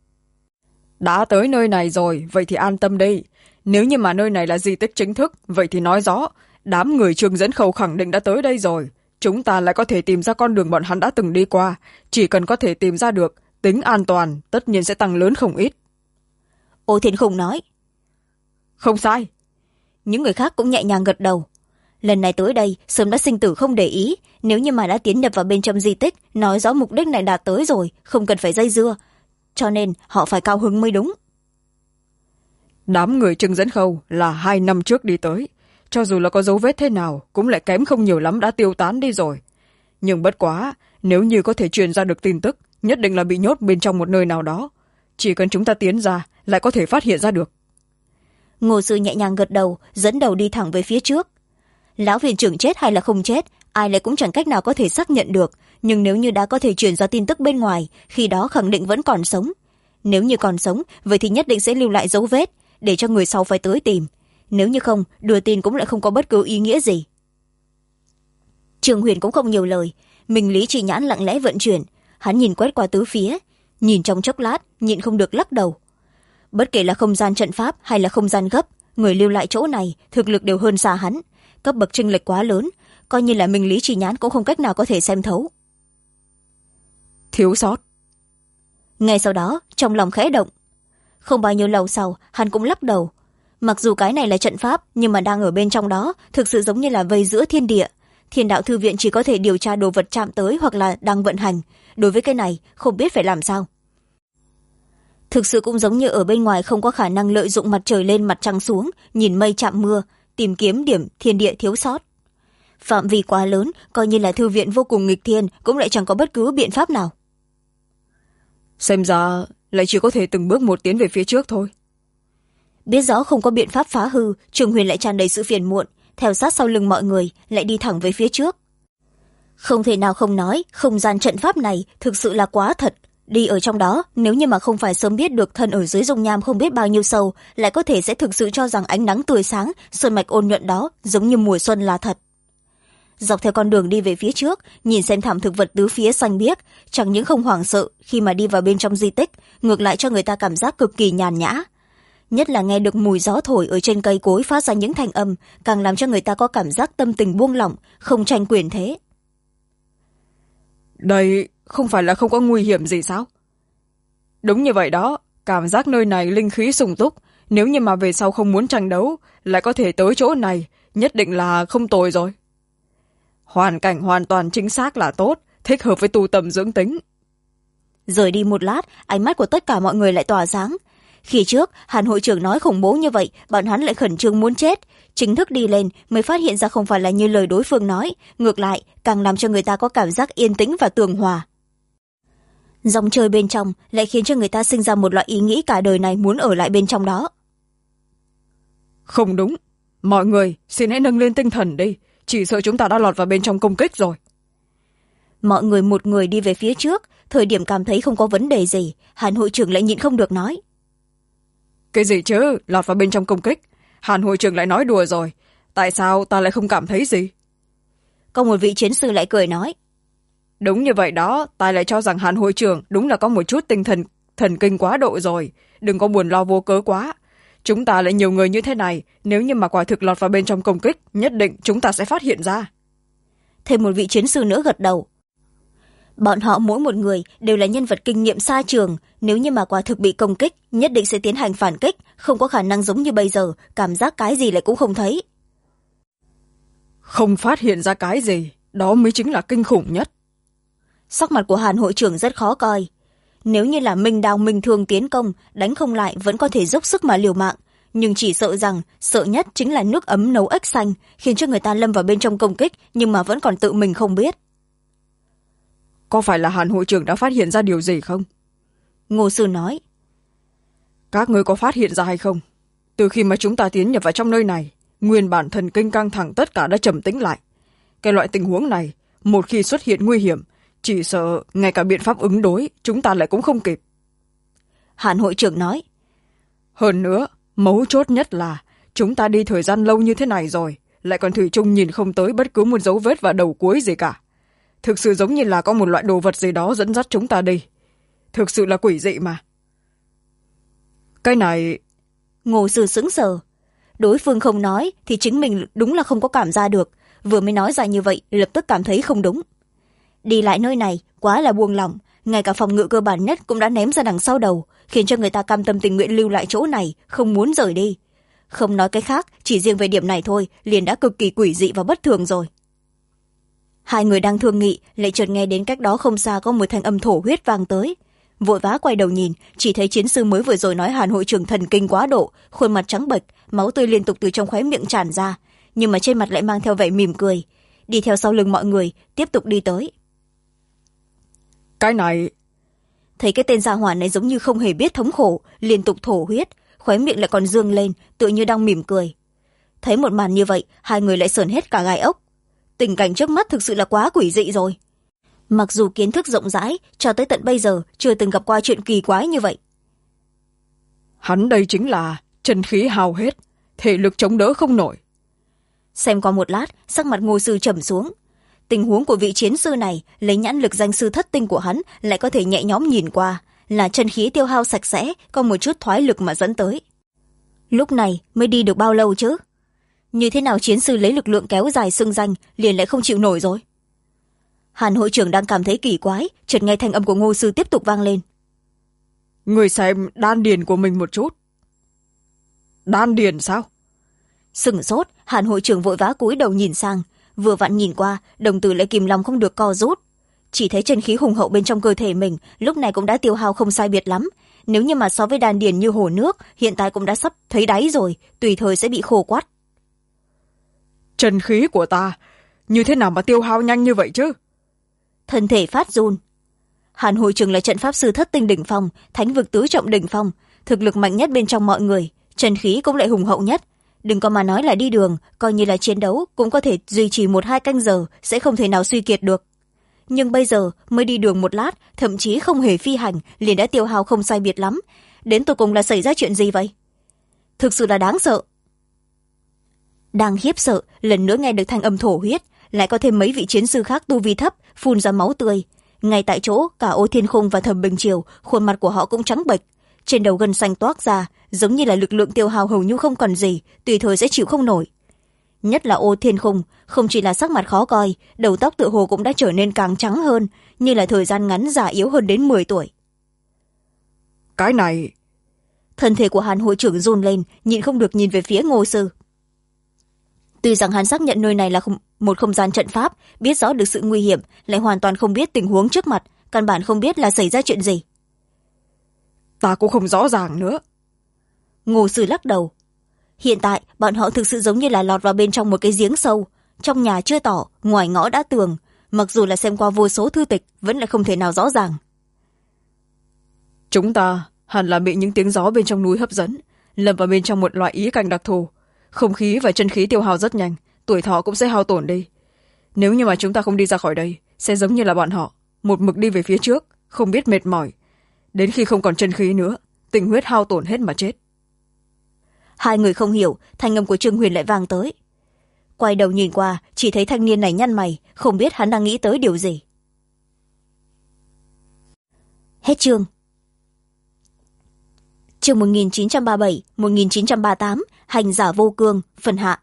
Đã tới nơi này rồi, vậy thì an tâm đi. Nếu như mà nơi này là di tích chính thức, vậy thì nói rõ, đám người Trương Dẫn Khâu khẳng định đã tới đây rồi. Chúng ta lại có thể tìm ra con đường bọn hắn đã từng đi qua. Chỉ cần có thể tìm ra được, tính an toàn tất nhiên sẽ tăng lớn không ít. Ô Thiên Khung nói. Không sai. Những người khác cũng nhẹ nhàng gật đầu. Lần này tới đây, sớm đã sinh tử không để ý. Nếu như mà đã tiến nhập vào bên trong di tích, nói rõ mục đích này đạt tới rồi, không cần phải dây dưa. Cho nên họ phải cao hứng mới đúng. Đám người Trương Dẫn Khâu là 2 năm trước đi tới. Cho dù là có dấu vết thế nào, cũng lại kém không nhiều lắm đã tiêu tán đi rồi. Nhưng bất quá, nếu như có thể truyền ra được tin tức, nhất định là bị nhốt bên trong một nơi nào đó. Chỉ cần chúng ta tiến ra, lại có thể phát hiện ra được. Ngô Sư nhẹ nhàng gật đầu, dẫn đầu đi thẳng về phía trước. Lão viện trưởng chết hay là không chết, ai lại cũng chẳng cách nào có thể xác nhận được. Nhưng nếu như đã có thể truyền ra tin tức bên ngoài, khi đó khẳng định vẫn còn sống. Nếu như còn sống, vậy thì nhất định sẽ lưu lại dấu vết, để cho người sau phải tới tìm. Nếu như không, đưa tin cũng lại không có bất cứ ý nghĩa gì. Trương Huyền cũng không nhiều lời, mình lý trí nhãn lặng lẽ vận chuyển. Hắn nhìn quét qua tứ phía, nhìn trong chốc lát, nhịn không được lắc đầu. Bất kể là không gian trận pháp hay là không gian gấp, người lưu lại chỗ này thực lực đều hơn xa hắn, cấp bậc chênh lệch quá lớn, coi như là mình lý trí nhãn cũng không cách nào có thể xem thấu. Thiếu sót. Ngay sau đó, trong lòng khẽ động. Không bao nhiêu lâu sau, hắn cũng lắc đầu. Mặc dù cái này là trận pháp, nhưng mà đang ở bên trong đó, thực sự giống như là vây giữa thiên địa. Thiên đạo thư viện chỉ có thể điều tra đồ vật chạm tới hoặc là đang vận hành. Đối với cái này, không biết phải làm sao. Thực sự cũng giống như ở bên ngoài không có khả năng lợi dụng mặt trời lên mặt trăng xuống, nhìn mây chạm mưa, tìm kiếm điểm thiên địa thiếu sót. Phạm vi quá lớn, coi như là thư viện vô cùng nghịch thiên, cũng lại chẳng có bất cứ biện pháp nào. Xem ra lại chỉ có thể từng bước một tiến về phía trước thôi. Biết rõ không có biện pháp phá hư, Trường Huyền lại tràn đầy sự phiền muộn, theo sát sau lưng mọi người, lại đi thẳng về phía trước. Không thể nào không nói, không gian trận pháp này thực sự là quá thật. Đi ở trong đó, nếu như mà không phải sớm biết được thân ở dưới dung nham không biết bao nhiêu sâu, lại có thể sẽ thực sự cho rằng ánh nắng tươi sáng, sơn mạch ôn nhuận đó giống như mùa xuân là thật. Dọc theo con đường đi về phía trước, nhìn xem thảm thực vật tứ phía xanh biếc, chẳng những không hoảng sợ khi mà đi vào bên trong di tích, ngược lại cho người ta cảm giác cực kỳ nhàn nhã. nhất là nghe được mùi gió thổi ở trên cây cối phát ra những thanh âm, càng làm cho người ta có cảm giác tâm tình buông lỏng, không tranh quyền thế. Đây không phải là không có nguy hiểm gì sao? Đúng như vậy đó, cảm giác nơi này linh khí sung túc, nếu như mà về sau không muốn tranh đấu, lại có thể tới chỗ này, nhất định là không tồi rồi. Hoàn cảnh hoàn toàn chính xác là tốt, thích hợp với tu tâm dưỡng tính. Rời đi một lát, ánh mắt của tất cả mọi người lại tỏa sáng. Khi trước Hàn hội trưởng nói khủng bố như vậy, bọn hắn lại khẩn trương muốn chết. Chính thức đi lên mới phát hiện ra không phải là như lời đối phương nói, ngược lại càng làm cho người ta có cảm giác yên tĩnh và tường hòa. Dòng chơi bên trong lại khiến cho người ta sinh ra một loại ý nghĩ cả đời này muốn ở lại bên trong đó. Không đúng, mọi người xin hãy nâng lên tinh thần đi, chỉ sợ chúng ta đã lọt vào bên trong công kích rồi. Mọi người một người đi về phía trước, thời điểm cảm thấy không có vấn đề gì, Hàn hội trưởng lại nhịn không được nói. Cái gì chứ, lọt vào bên trong công kích? Hàn hội trưởng lại nói đùa rồi, tại sao ta lại không cảm thấy gì? Có một vị chiến sư lại cười nói. Đúng như vậy đó, ta lại cho rằng Hàn hội trưởng đúng là có một chút tinh thần kinh quá độ rồi, đừng có buồn lo vô cớ quá. Chúng ta lại nhiều người như thế này, nếu như mà quả thực lọt vào bên trong công kích, nhất định chúng ta sẽ phát hiện ra. Thêm một vị chiến sư nữa gật đầu. Bọn họ mỗi một người đều là nhân vật kinh nghiệm xa trường, nếu như mà quả thực bị công kích, nhất định sẽ tiến hành phản kích, không có khả năng giống như bây giờ, cảm giác cái gì lại cũng không thấy. Không phát hiện ra cái gì, đó mới chính là kinh khủng nhất. Sắc mặt của Hàn hội trưởng rất khó coi. Nếu như là minh đao minh thương tiến công, đánh không lại vẫn có thể dốc sức mà liều mạng, nhưng chỉ sợ rằng sợ nhất chính là nước ấm nấu ếch xanh, khiến cho người ta lâm vào bên trong công kích nhưng mà vẫn còn tự mình không biết. Có phải là Hàn hội trưởng đã phát hiện ra điều gì không? Ngô sư nói. Các ngươi có phát hiện ra hay không? Từ khi mà chúng ta tiến nhập vào trong nơi này, nguyên bản thần kinh căng thẳng tất cả đã trầm tĩnh lại. Cái loại tình huống này, một khi xuất hiện nguy hiểm, chỉ sợ ngay cả biện pháp ứng đối chúng ta lại cũng không kịp. Hàn hội trưởng nói. Hơn nữa, mấu chốt nhất là chúng ta đi thời gian lâu như thế này rồi, lại còn thủy chung nhìn không tới bất cứ một dấu vết và đầu cuối gì cả. Thực sự giống như là có một loại đồ vật gì đó dẫn dắt chúng ta đi. Thực sự là quỷ dị mà. Cái này... Ngô sư sững sờ. Đối phương không nói thì chính mình đúng là không có cảm ra được. Vừa mới nói ra như vậy lập tức cảm thấy không đúng. Đi lại nơi này quá là buông lỏng, ngay cả phòng ngự cơ bản nhất cũng đã ném ra đằng sau đầu, khiến cho người ta cam tâm tình nguyện lưu lại chỗ này, không muốn rời đi. Không nói cái khác, chỉ riêng về điểm này thôi liền đã cực kỳ quỷ dị và bất thường rồi. Hai người đang thương nghị lại chợt nghe đến cách đó không xa có một thanh âm thổ huyết vang tới. Vội vã quay đầu nhìn, chỉ thấy chiến sư mới vừa rồi nói Hàn hội trưởng thần kinh quá độ, khuôn mặt trắng bệch, máu tươi liên tục từ trong khóe miệng tràn ra, nhưng mà trên mặt lại mang theo vẻ mỉm cười, đi theo sau lưng mọi người tiếp tục đi tới. Cái này... Thấy cái tên gia hỏa này giống như không hề biết thống khổ, liên tục thổ huyết, khóe miệng lại còn dương lên, tựa như đang mỉm cười. Thấy một màn như vậy, hai người lại sởn hết cả gai ốc. Tình cảnh trước mắt thực sự là quá quỷ dị rồi. Mặc dù kiến thức rộng rãi, cho tới tận bây giờ chưa từng gặp qua chuyện kỳ quái như vậy. Hắn đây chính là chân khí hao hết, thể lực chống đỡ không nổi. Xem qua một lát, sắc mặt Ngô sư trầm xuống. Tình huống của vị chiến sư này, lấy nhãn lực danh sư thất tinh của hắn lại có thể nhẹ nhõm nhìn qua, là chân khí tiêu hao sạch sẽ, có một chút thoái lực mà dẫn tới. Lúc này mới đi được bao lâu chứ? Như thế nào chiến sư lấy lực lượng kéo dài xương danh liền lại không chịu nổi rồi? Hàn hội trưởng đang cảm thấy kỳ quái, chợt nghe thanh âm của Ngô sư tiếp tục vang lên. Người xem đan điền của mình một chút. Đan điền sao? Sửng sốt, Hàn hội trưởng vội vã cúi đầu nhìn sang, vừa vặn nhìn qua, đồng tử lại kìm lòng không được co rút. Chỉ thấy chân khí hùng hậu bên trong cơ thể mình lúc này cũng đã tiêu hao không sai biệt lắm. Nếu như mà so với đan điền như hồ nước, hiện tại cũng đã sắp thấy đáy rồi, tùy thời sẽ bị khô quắt. Chân khí của ta như thế nào mà tiêu hao nhanh như vậy chứ? Thân thể phát run. Hàn hội trưởng là trận pháp sư thất tinh đỉnh phong, thánh vực tứ trọng đỉnh phong, thực lực mạnh nhất bên trong mọi người, chân khí cũng lại hùng hậu nhất. Đừng có mà nói là đi đường, coi như là chiến đấu cũng có thể duy trì 1-2 canh giờ, sẽ không thể nào suy kiệt được. Nhưng bây giờ mới đi đường một lát, thậm chí không hề phi hành, liền đã tiêu hao không sai biệt lắm. Đến tột cùng là xảy ra chuyện gì vậy? Thực sự là đáng sợ. Đang khiếp sợ, lần nữa nghe được thanh âm thổ huyết, lại có thêm mấy vị chiến sư khác tu vi thấp, phun ra máu tươi. Ngay tại chỗ, cả Ô Thiên Khung và Thẩm Bình Triều, khuôn mặt của họ cũng trắng bệch. trên đầu gân xanh toát ra, giống như là lực lượng tiêu hao hầu như không còn gì, tùy thời sẽ chịu không nổi. Nhất là Ô Thiên Khung, không chỉ là sắc mặt khó coi, đầu tóc tựa hồ cũng đã trở nên càng trắng hơn, như là thời gian ngắn già yếu hơn đến 10 tuổi. Cái này... Thân thể của Hàn hội trưởng run lên, nhịn không được nhìn về phía Ngô sư. Tuy rằng hắn xác nhận nơi này là một không gian trận pháp, biết rõ được sự nguy hiểm, lại hoàn toàn không biết tình huống trước mặt, căn bản không biết là xảy ra chuyện gì. Ta cũng không rõ ràng nữa. Ngô sư lắc đầu. Hiện tại bọn họ thực sự giống như là lọt vào bên trong một cái giếng sâu, trong nhà chưa tỏ, ngoài ngõ đã tường, mặc dù là xem qua vô số thư tịch vẫn là không thể nào rõ ràng. Chúng ta hẳn là bị những tiếng gió bên trong núi hấp dẫn, lâm vào bên trong một loại ý cảnh đặc thù, không khí và chân khí tiêu hao rất nhanh, tuổi thọ cũng sẽ hao tổn đi. Nếu như mà chúng ta không đi ra khỏi đây, sẽ giống như là bọn họ, một mực đi về phía trước, không biết mệt mỏi, đến khi không còn chân khí nữa, tình huyết hao tổn hết mà chết. Hai người không hiểu, thanh âm của Trương Huyền lại vang tới. Quay đầu nhìn qua, chỉ thấy thanh niên này nhăn mày, không biết hắn đang nghĩ tới điều gì. Hết chương. Chương 1937-1938, hành giả vô cương, phần hạ.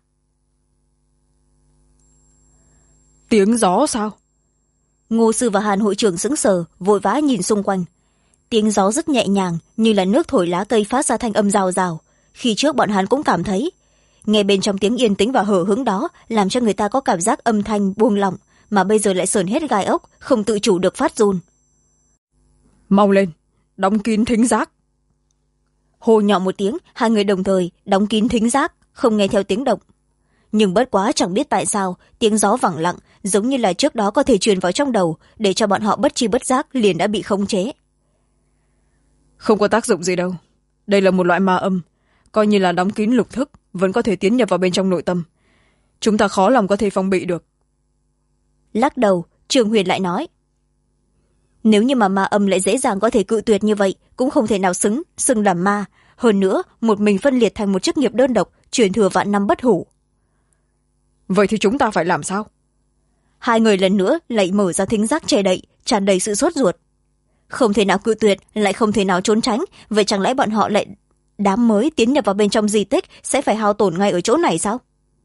Tiếng gió sao? Ngô sư và Hàn hội trưởng sững sờ, vội vã nhìn xung quanh. Tiếng gió rất nhẹ nhàng, như là nước thổi lá cây phát ra thanh âm rào rào. Khi trước bọn hắn cũng cảm thấy, nghe bên trong tiếng yên tĩnh và hở hững đó làm cho người ta có cảm giác âm thanh buông lỏng, mà bây giờ lại sờn hết gai ốc, không tự chủ được phát run. Mau lên, đóng kín thính giác. Hô nhỏ một tiếng, hai người đồng thời đóng kín thính giác, không nghe theo tiếng động. Nhưng bất quá chẳng biết tại sao tiếng gió vẳng lặng, giống như là trước đó có thể truyền vào trong đầu, để cho bọn họ bất chi bất giác liền đã bị khống chế. Không có tác dụng gì đâu, đây là một loại ma âm, coi như là đóng kín lục thức, vẫn có thể tiến nhập vào bên trong nội tâm, chúng ta khó lòng có thể phòng bị được. Lắc đầu, Trương Huyền lại nói, nếu như mà ma âm lại dễ dàng có thể cự tuyệt như vậy, cũng không thể nào xứng làm ma. Hơn nữa, một mình phân liệt thành một chức nghiệp đơn độc, truyền thừa vạn năm bất hủ. Vậy thì chúng ta phải làm sao? Hai người lần nữa lại mở ra thính giác che đậy, tràn đầy sự sốt ruột. Không thể nào cự tuyệt, lại không thể nào trốn tránh, vậy chẳng lẽ bọn họ lại đám mới tiến nhập vào bên trong di tích sẽ phải hao tổn ngay ở chỗ này sao?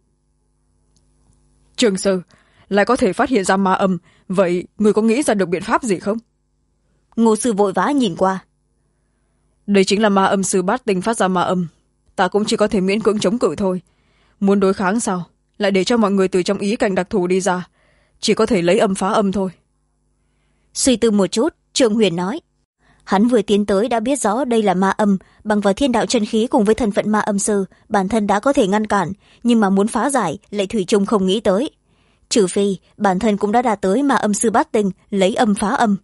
Trương sư, lại có thể phát hiện ra ma âm, vậy người có nghĩ ra được biện pháp gì không? Ngô sư vội vã nhìn qua. Đây chính là ma âm sư bát tinh phát ra ma âm, ta cũng chỉ có thể miễn cưỡng chống cự thôi. Muốn đối kháng sao, lại để cho mọi người từ trong ý cảnh đặc thù đi ra, chỉ có thể lấy âm phá âm thôi. Suy tư một chút, Trương Huyền nói, hắn vừa tiến tới đã biết rõ đây là ma âm, bằng vào thiên đạo chân khí cùng với thân phận ma âm sư, bản thân đã có thể ngăn cản, nhưng mà muốn phá giải lại thủy chung không nghĩ tới. Trừ phi bản thân cũng đã đạt tới ma âm sư bát tinh, lấy âm phá âm.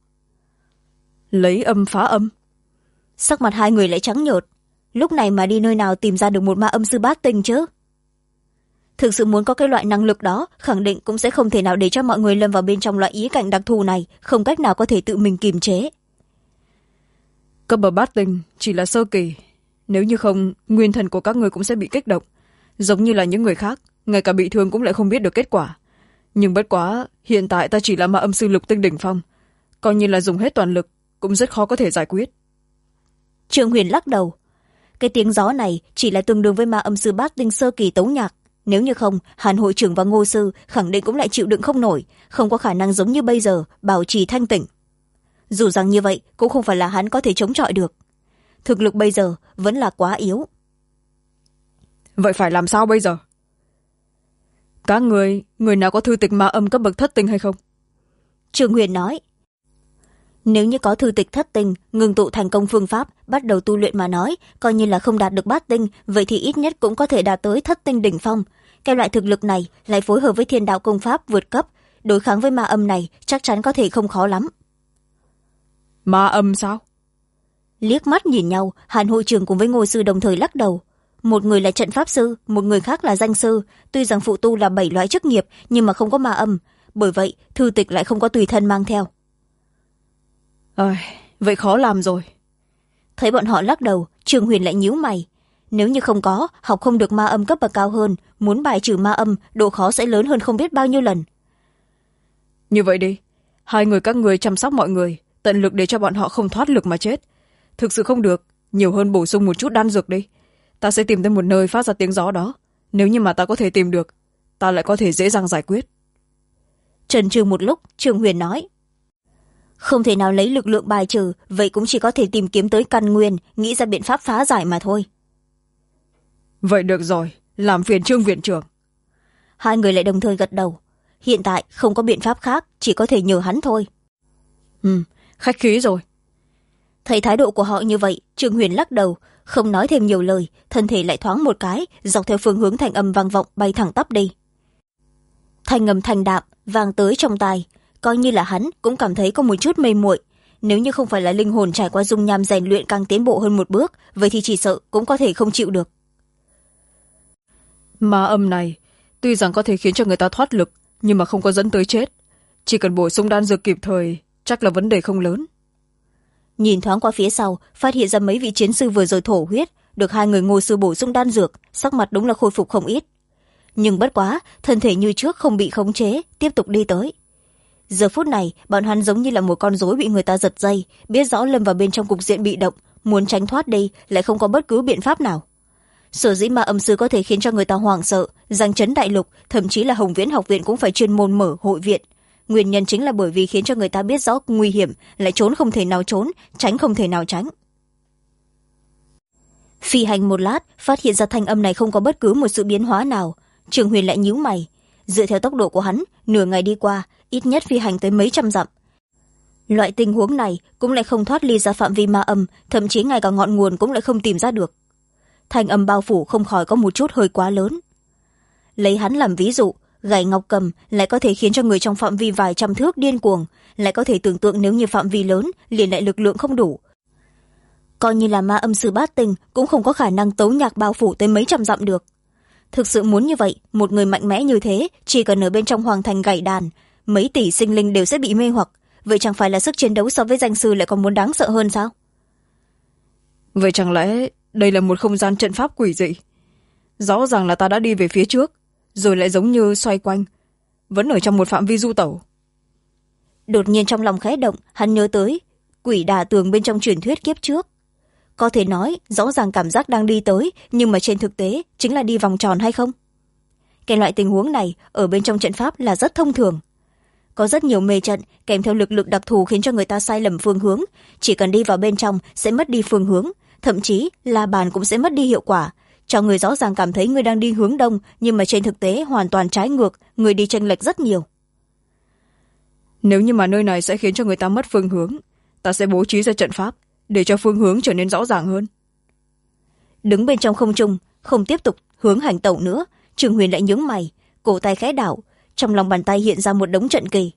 Lấy âm phá âm? Sắc mặt hai người lại trắng nhợt, lúc này mà đi nơi nào tìm ra được một ma âm sư bát tinh chứ? Thực sự muốn có cái loại năng lực đó, khẳng định cũng sẽ không thể nào để cho mọi người lâm vào bên trong loại ý cảnh đặc thù này, không cách nào có thể tự mình kiềm chế. Cấp bậc bát tinh chỉ là sơ kỳ, nếu như không, nguyên thần của các người cũng sẽ bị kích động, giống như là những người khác, ngay cả bị thương cũng lại không biết được kết quả. Nhưng bất quá, hiện tại ta chỉ là ma âm sư lục tinh đỉnh phong, coi như là dùng hết toàn lực cũng rất khó có thể giải quyết. Trương Huyền lắc đầu, cái tiếng gió này chỉ là tương đương với ma âm sư bát tinh sơ kỳ tấu nhạc, nếu như không, Hàn hội trưởng và Ngô sư khẳng định cũng lại chịu đựng không nổi, không có khả năng giống như bây giờ bảo trì thanh tỉnh. Dù rằng như vậy cũng không phải là hắn có thể chống chọi được, thực lực bây giờ vẫn là quá yếu. Vậy phải làm sao bây giờ? Các người nào có thư tịch ma âm cấp bậc thất tinh hay không? Trương Huyền nói, nếu như có thư tịch thất tinh, ngừng tụ thành công phương pháp, bắt đầu tu luyện mà nói, coi như là không đạt được bát tinh, vậy thì ít nhất cũng có thể đạt tới thất tinh đỉnh phong. Cái loại thực lực này lại phối hợp với thiên đạo công pháp vượt cấp, đối kháng với ma âm này chắc chắn có thể không khó lắm. Ma âm sao? Liếc mắt nhìn nhau, Hàn hội trưởng cùng với Ngô sư đồng thời lắc đầu. Một người là trận pháp sư, một người khác là danh sư, tuy rằng phụ tu là 7 loại chức nghiệp nhưng mà không có ma âm, bởi vậy thư tịch lại không có tùy thân mang theo. Vậy khó làm rồi. Thấy bọn họ lắc đầu, Trương Huyền lại nhíu mày. Nếu như không có, học không được ma âm cấp bậc cao hơn, muốn bài trừ ma âm, độ khó sẽ lớn hơn không biết bao nhiêu lần. Như vậy đi, hai người các người chăm sóc mọi người, tận lực để cho bọn họ không thoát lực mà chết. thực sự không được, nhiều hơn bổ sung một chút đan dược đi. Ta sẽ tìm tới một nơi phát ra tiếng gió đó. Nếu như mà ta có thể tìm được, ta lại có thể dễ dàng giải quyết. Chần chừ một lúc, Trương Huyền nói. Không thể nào lấy lực lượng bài trừ, vậy cũng chỉ có thể tìm kiếm tới căn nguyên, nghĩ ra biện pháp phá giải mà thôi. Vậy được rồi, làm phiền Trương viện trưởng. Hai người lại đồng thời gật đầu. Hiện tại không có biện pháp khác, chỉ có thể nhờ hắn thôi. Khách khí rồi. Thấy thái độ của họ như vậy, Trương Huyền lắc đầu, không nói thêm nhiều lời, thân thể lại thoáng một cái, dọc theo phương hướng thanh âm vang vọng bay thẳng tắp đi. Thanh âm thanh đạm vang tới trong tai, coi như là hắn cũng cảm thấy có một chút mê muội. Nếu như không phải là linh hồn trải qua dung nham rèn luyện càng tiến bộ hơn một bước, vậy thì chỉ sợ cũng có thể không chịu được. Ma âm này tuy rằng có thể khiến cho người ta thoát lực, nhưng mà không có dẫn tới chết. Chỉ cần bổ sung đan dược kịp thời, chắc là vấn đề không lớn. Nhìn thoáng qua phía sau, phát hiện ra mấy vị chiến sư vừa rồi thổ huyết, được hai người Ngô sư bổ sung đan dược, sắc mặt đúng là khôi phục không ít. Nhưng bất quá, thân thể như trước không bị khống chế, tiếp tục đi tới. Giờ phút này, bọn hắn giống như là một con rối bị người ta giật dây, biết rõ lâm vào bên trong cục diện bị động, muốn tránh thoát đi lại không có bất cứ biện pháp nào. Sở dĩ Ma âm sư có thể khiến cho người ta hoảng sợ, giang chấn đại lục, thậm chí là Hồng Viễn học viện cũng phải chuyên môn mở hội viện. Nguyên nhân chính là bởi vì khiến cho người ta biết rõ nguy hiểm, lại trốn không thể nào trốn, tránh không thể nào tránh. Phi hành một lát, phát hiện ra thanh âm này không có bất cứ một sự biến hóa nào. Trường Huyền lại nhíu mày. Dựa theo tốc độ của hắn, nửa ngày đi qua, ít nhất phi hành tới mấy trăm dặm. Loại tình huống này cũng lại không thoát ly ra phạm vi ma âm, thậm chí ngay cả ngọn nguồn cũng lại không tìm ra được. Thanh âm bao phủ không khỏi có một chút hơi quá lớn. Lấy hắn làm ví dụ, gảy ngọc cầm lại có thể khiến cho người trong phạm vi vài trăm thước điên cuồng, lại có thể tưởng tượng nếu như phạm vi lớn liền lại lực lượng không đủ. Coi như là ma âm sư bát tinh cũng không có khả năng tấu nhạc bao phủ tới mấy trăm dặm được. Thực sự muốn như vậy, một người mạnh mẽ như thế, chỉ cần ở bên trong hoàng thành gảy đàn, mấy tỷ sinh linh đều sẽ bị mê hoặc. Vậy chẳng phải là sức chiến đấu so với danh sư lại còn muốn đáng sợ hơn sao? Vậy chẳng lẽ đây là một không gian trận pháp quỷ dị? Rõ ràng là ta đã đi về phía trước, rồi lại giống như xoay quanh, vẫn ở trong một phạm vi du tẩu. Đột nhiên trong lòng khẽ động, hắn nhớ tới quỷ đả tường bên trong truyền thuyết kiếp trước. Có thể nói rõ ràng cảm giác đang đi tới, nhưng mà trên thực tế chính là đi vòng tròn hay không? Cái loại tình huống này ở bên trong trận pháp là rất thông thường. Có rất nhiều mê trận kèm theo lực lượng đặc thù khiến cho người ta sai lầm phương hướng, chỉ cần đi vào bên trong sẽ mất đi phương hướng, thậm chí la bàn cũng sẽ mất đi hiệu quả, cho người rõ ràng cảm thấy người đang đi hướng đông, nhưng mà trên thực tế hoàn toàn trái ngược, người đi chênh lệch rất nhiều. Nếu như mà nơi này sẽ khiến cho người ta mất phương hướng, ta sẽ bố trí ra trận pháp để cho phương hướng trở nên rõ ràng hơn. Đứng bên trong không trung, không tiếp tục hướng hành tẩu nữa, Trường Huyền lại nhướng mày, cổ tay khẽ đảo, trong lòng bàn tay hiện ra một đống trận kỳ.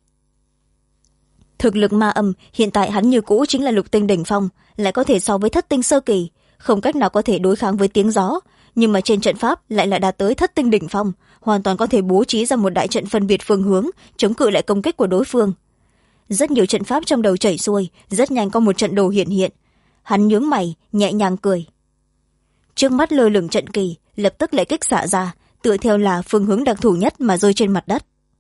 Thực lực ma âm hiện tại hắn như cũ chính là lục tinh đỉnh phong, lại có thể so với thất tinh sơ kỳ, không cách nào có thể đối kháng với tiếng gió, nhưng mà trên trận pháp lại là đạt tới thất tinh đỉnh phong, hoàn toàn có thể bố trí ra một đại trận phân biệt phương hướng, chống cự lại công kích của đối phương. Rất nhiều trận pháp trong đầu chảy xuôi, rất nhanh có một trận đồ hiện hiện. Hắn nhướng mày, nhẹ nhàng cười. Trước mắt lơ lửng trận kỳ, lập tức lại kích xạ ra, tựa theo là phương hướng đặc thù nhất mà rơi trên mặt đất.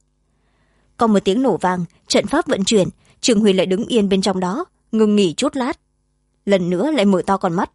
Có một tiếng nổ vang, trận pháp vận chuyển, Trường Huyền lại đứng yên bên trong đó, ngừng nghỉ chút lát. Lần nữa lại mở to con mắt.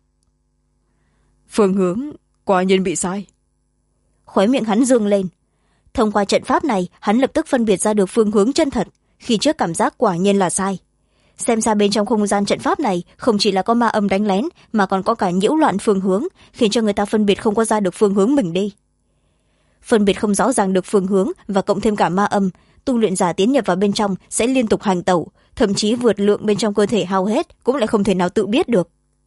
Phương hướng quả nhiên bị sai. Khóe miệng hắn dương lên. Thông qua trận pháp này, hắn lập tức phân biệt ra được phương hướng chân thật, khi trước cảm giác quả nhiên là sai. Xem ra bên trong không gian trận pháp này không chỉ là có ma âm đánh lén, mà còn có cả nhiễu loạn phương hướng, khiến cho người ta phân biệt không có ra được phương hướng mình đi. Phân biệt không rõ ràng được phương hướng và cộng thêm cả ma âm, tu luyện giả tiến nhập vào bên trong sẽ liên tục hành tẩu, thậm chí vượt lượng bên trong cơ thể hao hết cũng lại không thể nào tự biết được.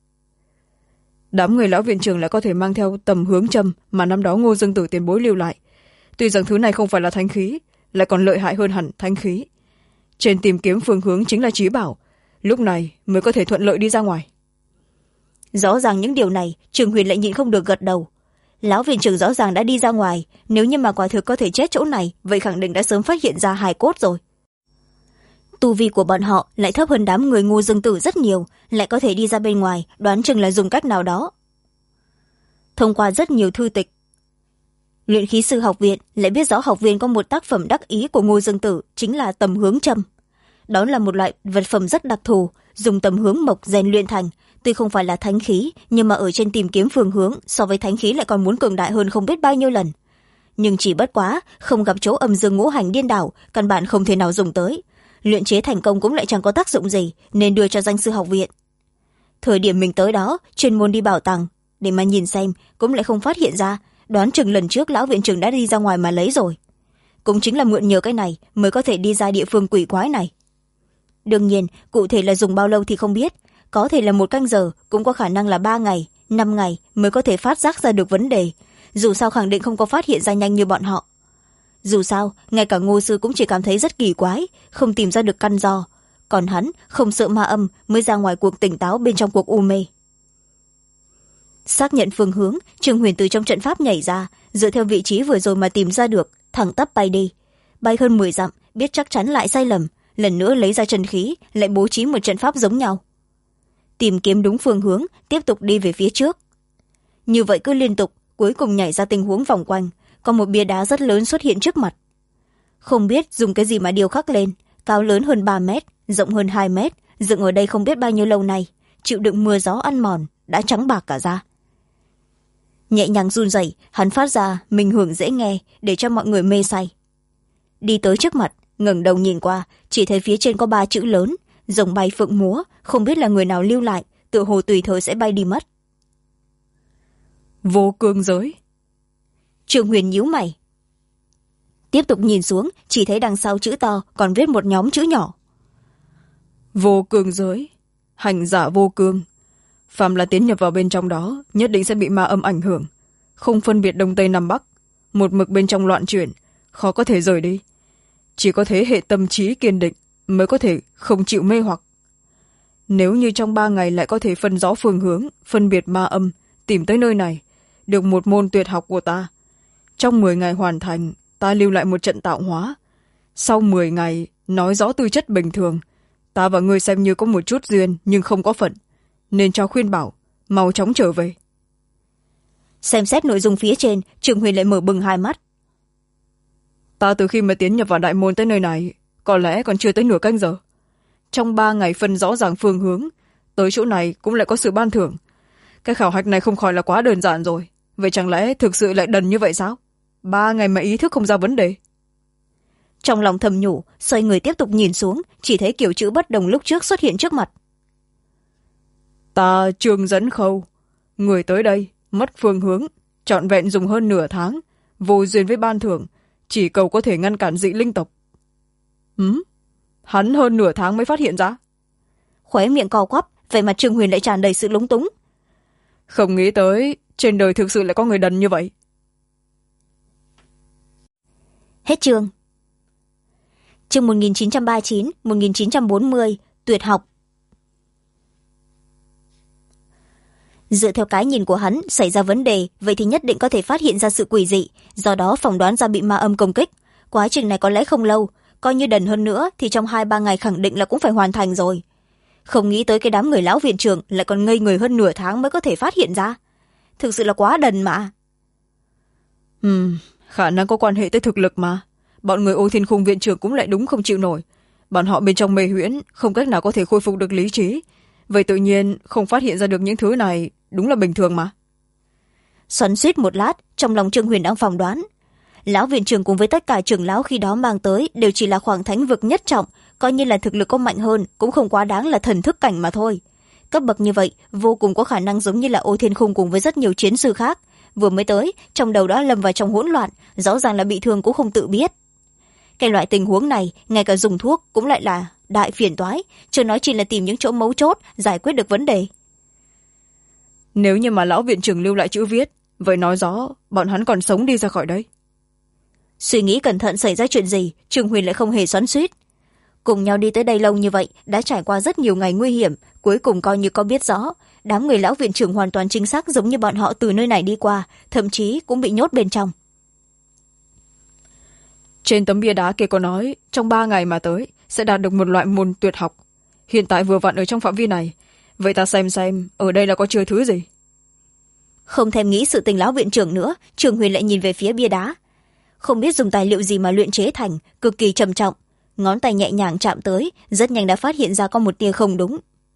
Đám người lão viện trưởng lại có thể mang theo tầm hướng châm mà năm đó Ngô Dương Tử tiền bối lưu lại. Tuy rằng thứ này không phải là thánh khí, lại còn lợi hại hơn hẳn thánh khí. Trên tìm kiếm phương hướng chính là trí bảo, lúc này mới có thể thuận lợi đi ra ngoài. Rõ ràng những điều này, Trường Huyền lại nhịn không được gật đầu. Lão viện trưởng rõ ràng đã đi ra ngoài, nếu như mà quả thực có thể chết chỗ này, vậy khẳng định đã sớm phát hiện ra hài cốt rồi. Tu vi của bọn họ lại thấp hơn đám người Ngô Dương Tử rất nhiều, lại có thể đi ra bên ngoài, đoán chừng là dùng cách nào đó. Thông qua rất nhiều thư tịch, luyện khí sư học viện lại biết rõ học viện có một tác phẩm đắc ý của Ngô Dương Tử, chính là tầm hướng châm. Đó là một loại vật phẩm rất đặc thù, dùng tầm hướng mộc rèn luyện thành, tuy không phải là thánh khí nhưng mà ở trên tìm kiếm phương hướng so với thánh khí lại còn muốn cường đại hơn không biết bao nhiêu lần. Nhưng chỉ bất quá không gặp chỗ âm dương ngũ hành điên đảo, căn bản không thể nào dùng tới, luyện chế thành công cũng lại chẳng có tác dụng gì, nên đưa cho danh sư học viện. Thời điểm mình tới đó chuyên môn đi bảo tàng để mà nhìn xem, cũng lại không phát hiện ra, đoán chừng lần trước lão viện trưởng đã đi ra ngoài mà lấy rồi. Cũng chính là mượn nhờ cái này mới có thể đi ra địa phương quỷ quái này. Đương nhiên cụ thể là dùng bao lâu thì không biết, có thể là 1 canh giờ, cũng có khả năng là 3 ngày 5 ngày mới có thể phát giác ra được vấn đề, dù sao khẳng định không có phát hiện ra nhanh như bọn họ. Dù sao ngay cả Ngô sư cũng chỉ cảm thấy rất kỳ quái, không tìm ra được căn do, còn hắn không sợ ma âm mới ra ngoài cuộc tỉnh táo bên trong cuộc u mê. Xác nhận phương hướng, Trương Huyền từ trong trận pháp nhảy ra, dựa theo vị trí vừa rồi mà tìm ra được, thẳng tắp bay đi, bay hơn 10 dặm, biết chắc chắn lại sai lầm, lần nữa lấy ra chân khí, lại bố trí một trận pháp giống nhau, tìm kiếm đúng phương hướng, tiếp tục đi về phía trước. Như vậy cứ liên tục, cuối cùng nhảy ra tình huống vòng quanh, có một bia đá rất lớn xuất hiện trước mặt. Không biết dùng cái gì mà điêu khắc lên, cao lớn hơn 3 mét, rộng hơn 2 mét, dựng ở đây không biết bao nhiêu lâu nay, chịu đựng mưa gió ăn mòn, đã trắng bạc cả da. Nhẹ nhàng run rẩy, hắn phát ra minh hưởng dễ nghe để cho mọi người mê say. Đi tới trước mặt, ngẩng đầu nhìn qua, chỉ thấy phía trên có 3 chữ lớn, rồng bay phượng múa, không biết là người nào lưu lại, tựa hồ tùy thời sẽ bay đi mất. Vô cương giới. Trương Huyền nhíu mày, tiếp tục nhìn xuống, chỉ thấy đằng sau chữ to còn viết một nhóm chữ nhỏ. Vô cương giới, hành giả vô cương, phàm là tiến nhập vào bên trong đó nhất định sẽ bị ma âm ảnh hưởng, không phân biệt đông tây nam bắc, một mực bên trong loạn chuyển, khó có thể rời đi. Chỉ có thế hệ tâm trí kiên định mới có thể không chịu mê hoặc. Nếu như trong 3 ngày lại có thể phân rõ phương hướng, phân biệt ma âm, tìm tới nơi này, được một môn tuyệt học của ta, trong 10 ngày hoàn thành, ta lưu lại một trận tạo hóa. Sau 10 ngày nói rõ tư chất bình thường, ta và ngươi xem như có một chút duyên nhưng không có phận, nên cho khuyên bảo mau chóng trở về. Xem xét nội dung phía trên, Trương Huyền lại mở bừng hai mắt. Ta từ khi mà tiến nhập vào đại môn tới nơi này, có lẽ còn chưa tới nửa canh giờ. Trong 3 ngày phân rõ ràng phương hướng, tới chỗ này cũng lại có sự ban thưởng. Cái khảo hạch này không khỏi là quá đơn giản rồi. Vậy chẳng lẽ thực sự lại đần như vậy sao? 3 ngày mà ý thức không ra vấn đề. Trong lòng thầm nhủ, xoay người tiếp tục nhìn xuống, chỉ thấy kiểu chữ bất đồng lúc trước xuất hiện trước mặt. Ta Trương Dẫn Khâu, người tới đây mất phương hướng, trọn vẹn dùng hơn nửa tháng, vô duyên với ban thưởng, chỉ cầu có thể ngăn cản dị linh tộc. Hắn hơn nửa tháng mới phát hiện ra. Khóe miệng co quắp, vẻ mặt Trương Huyền lại tràn đầy sự lúng túng. Không nghĩ tới trên đời thực sự lại có người đần như vậy. Hết chương. Chương 1939-1940, tuyệt học. Dựa theo cái nhìn của hắn, xảy ra vấn đề, vậy thì nhất định có thể phát hiện ra sự quỷ dị, do đó phỏng đoán ra bị ma âm công kích. Quá trình này có lẽ không lâu, coi như đần hơn nữa thì trong 2-3 ngày khẳng định là cũng phải hoàn thành rồi. Không nghĩ tới cái đám người lão viện trưởng lại còn ngây người hơn nửa tháng mới có thể phát hiện ra. Thực sự là quá đần mà. Khả năng có quan hệ tới thực lực mà. Bọn người Ô Thiên Khung viện trưởng cũng lại đúng không chịu nổi. Bọn họ bên trong mê huyễn, không cách nào có thể khôi phục được lý trí. Vậy tự nhiên không phát hiện ra được những thứ này đúng là bình thường mà. Xoắn xuýt một lát, trong lòng Trương Huyền đang phỏng đoán. Lão viện trưởng cùng với tất cả trưởng lão khi đó mang tới đều chỉ là khoảng thánh vực nhất trọng, coi như là thực lực có mạnh hơn cũng không quá đáng là thần thức cảnh mà thôi. Cấp bậc như vậy vô cùng có khả năng giống như là Ô Thiên Khung cùng với rất nhiều chiến sư khác, vừa mới tới trong đầu đã lâm vào trong hỗn loạn, rõ ràng là bị thương cũng không tự biết. Cái loại tình huống này ngay cả dùng thuốc cũng lại là đại phiền toái, chưa nói chỉ là tìm những chỗ mấu chốt giải quyết được vấn đề. Nếu như mà lão viện trưởng lưu lại chữ viết, vậy nói rõ bọn hắn còn sống đi ra khỏi đây. Suy nghĩ cẩn thận xảy ra chuyện gì, Trương Huyền lại không hề xoắn xuýt. Cùng nhau đi tới đây lâu như vậy, đã trải qua rất nhiều ngày nguy hiểm, cuối cùng coi như có biết rõ, đám người lão viện trưởng hoàn toàn chính xác giống như bọn họ từ nơi này đi qua, thậm chí cũng bị nhốt bên trong. Trên tấm bia đá kia có nói, trong 3 ngày mà tới, sẽ đạt được một loại môn tuyệt học. Hiện tại vừa vặn ở trong phạm vi này, vậy ta xem, ở đây là có chưa thứ gì? Không thèm nghĩ sự tình lão viện trưởng nữa, Trương Huyền lại nhìn về phía bia đá. Không biết dùng tài liệu gì mà luyện chế thành, cực kỳ trầm trọng. Ngón tay nhẹ nhàng chạm tới, rất nhanh đã phát hiện ra có một tia không đúng.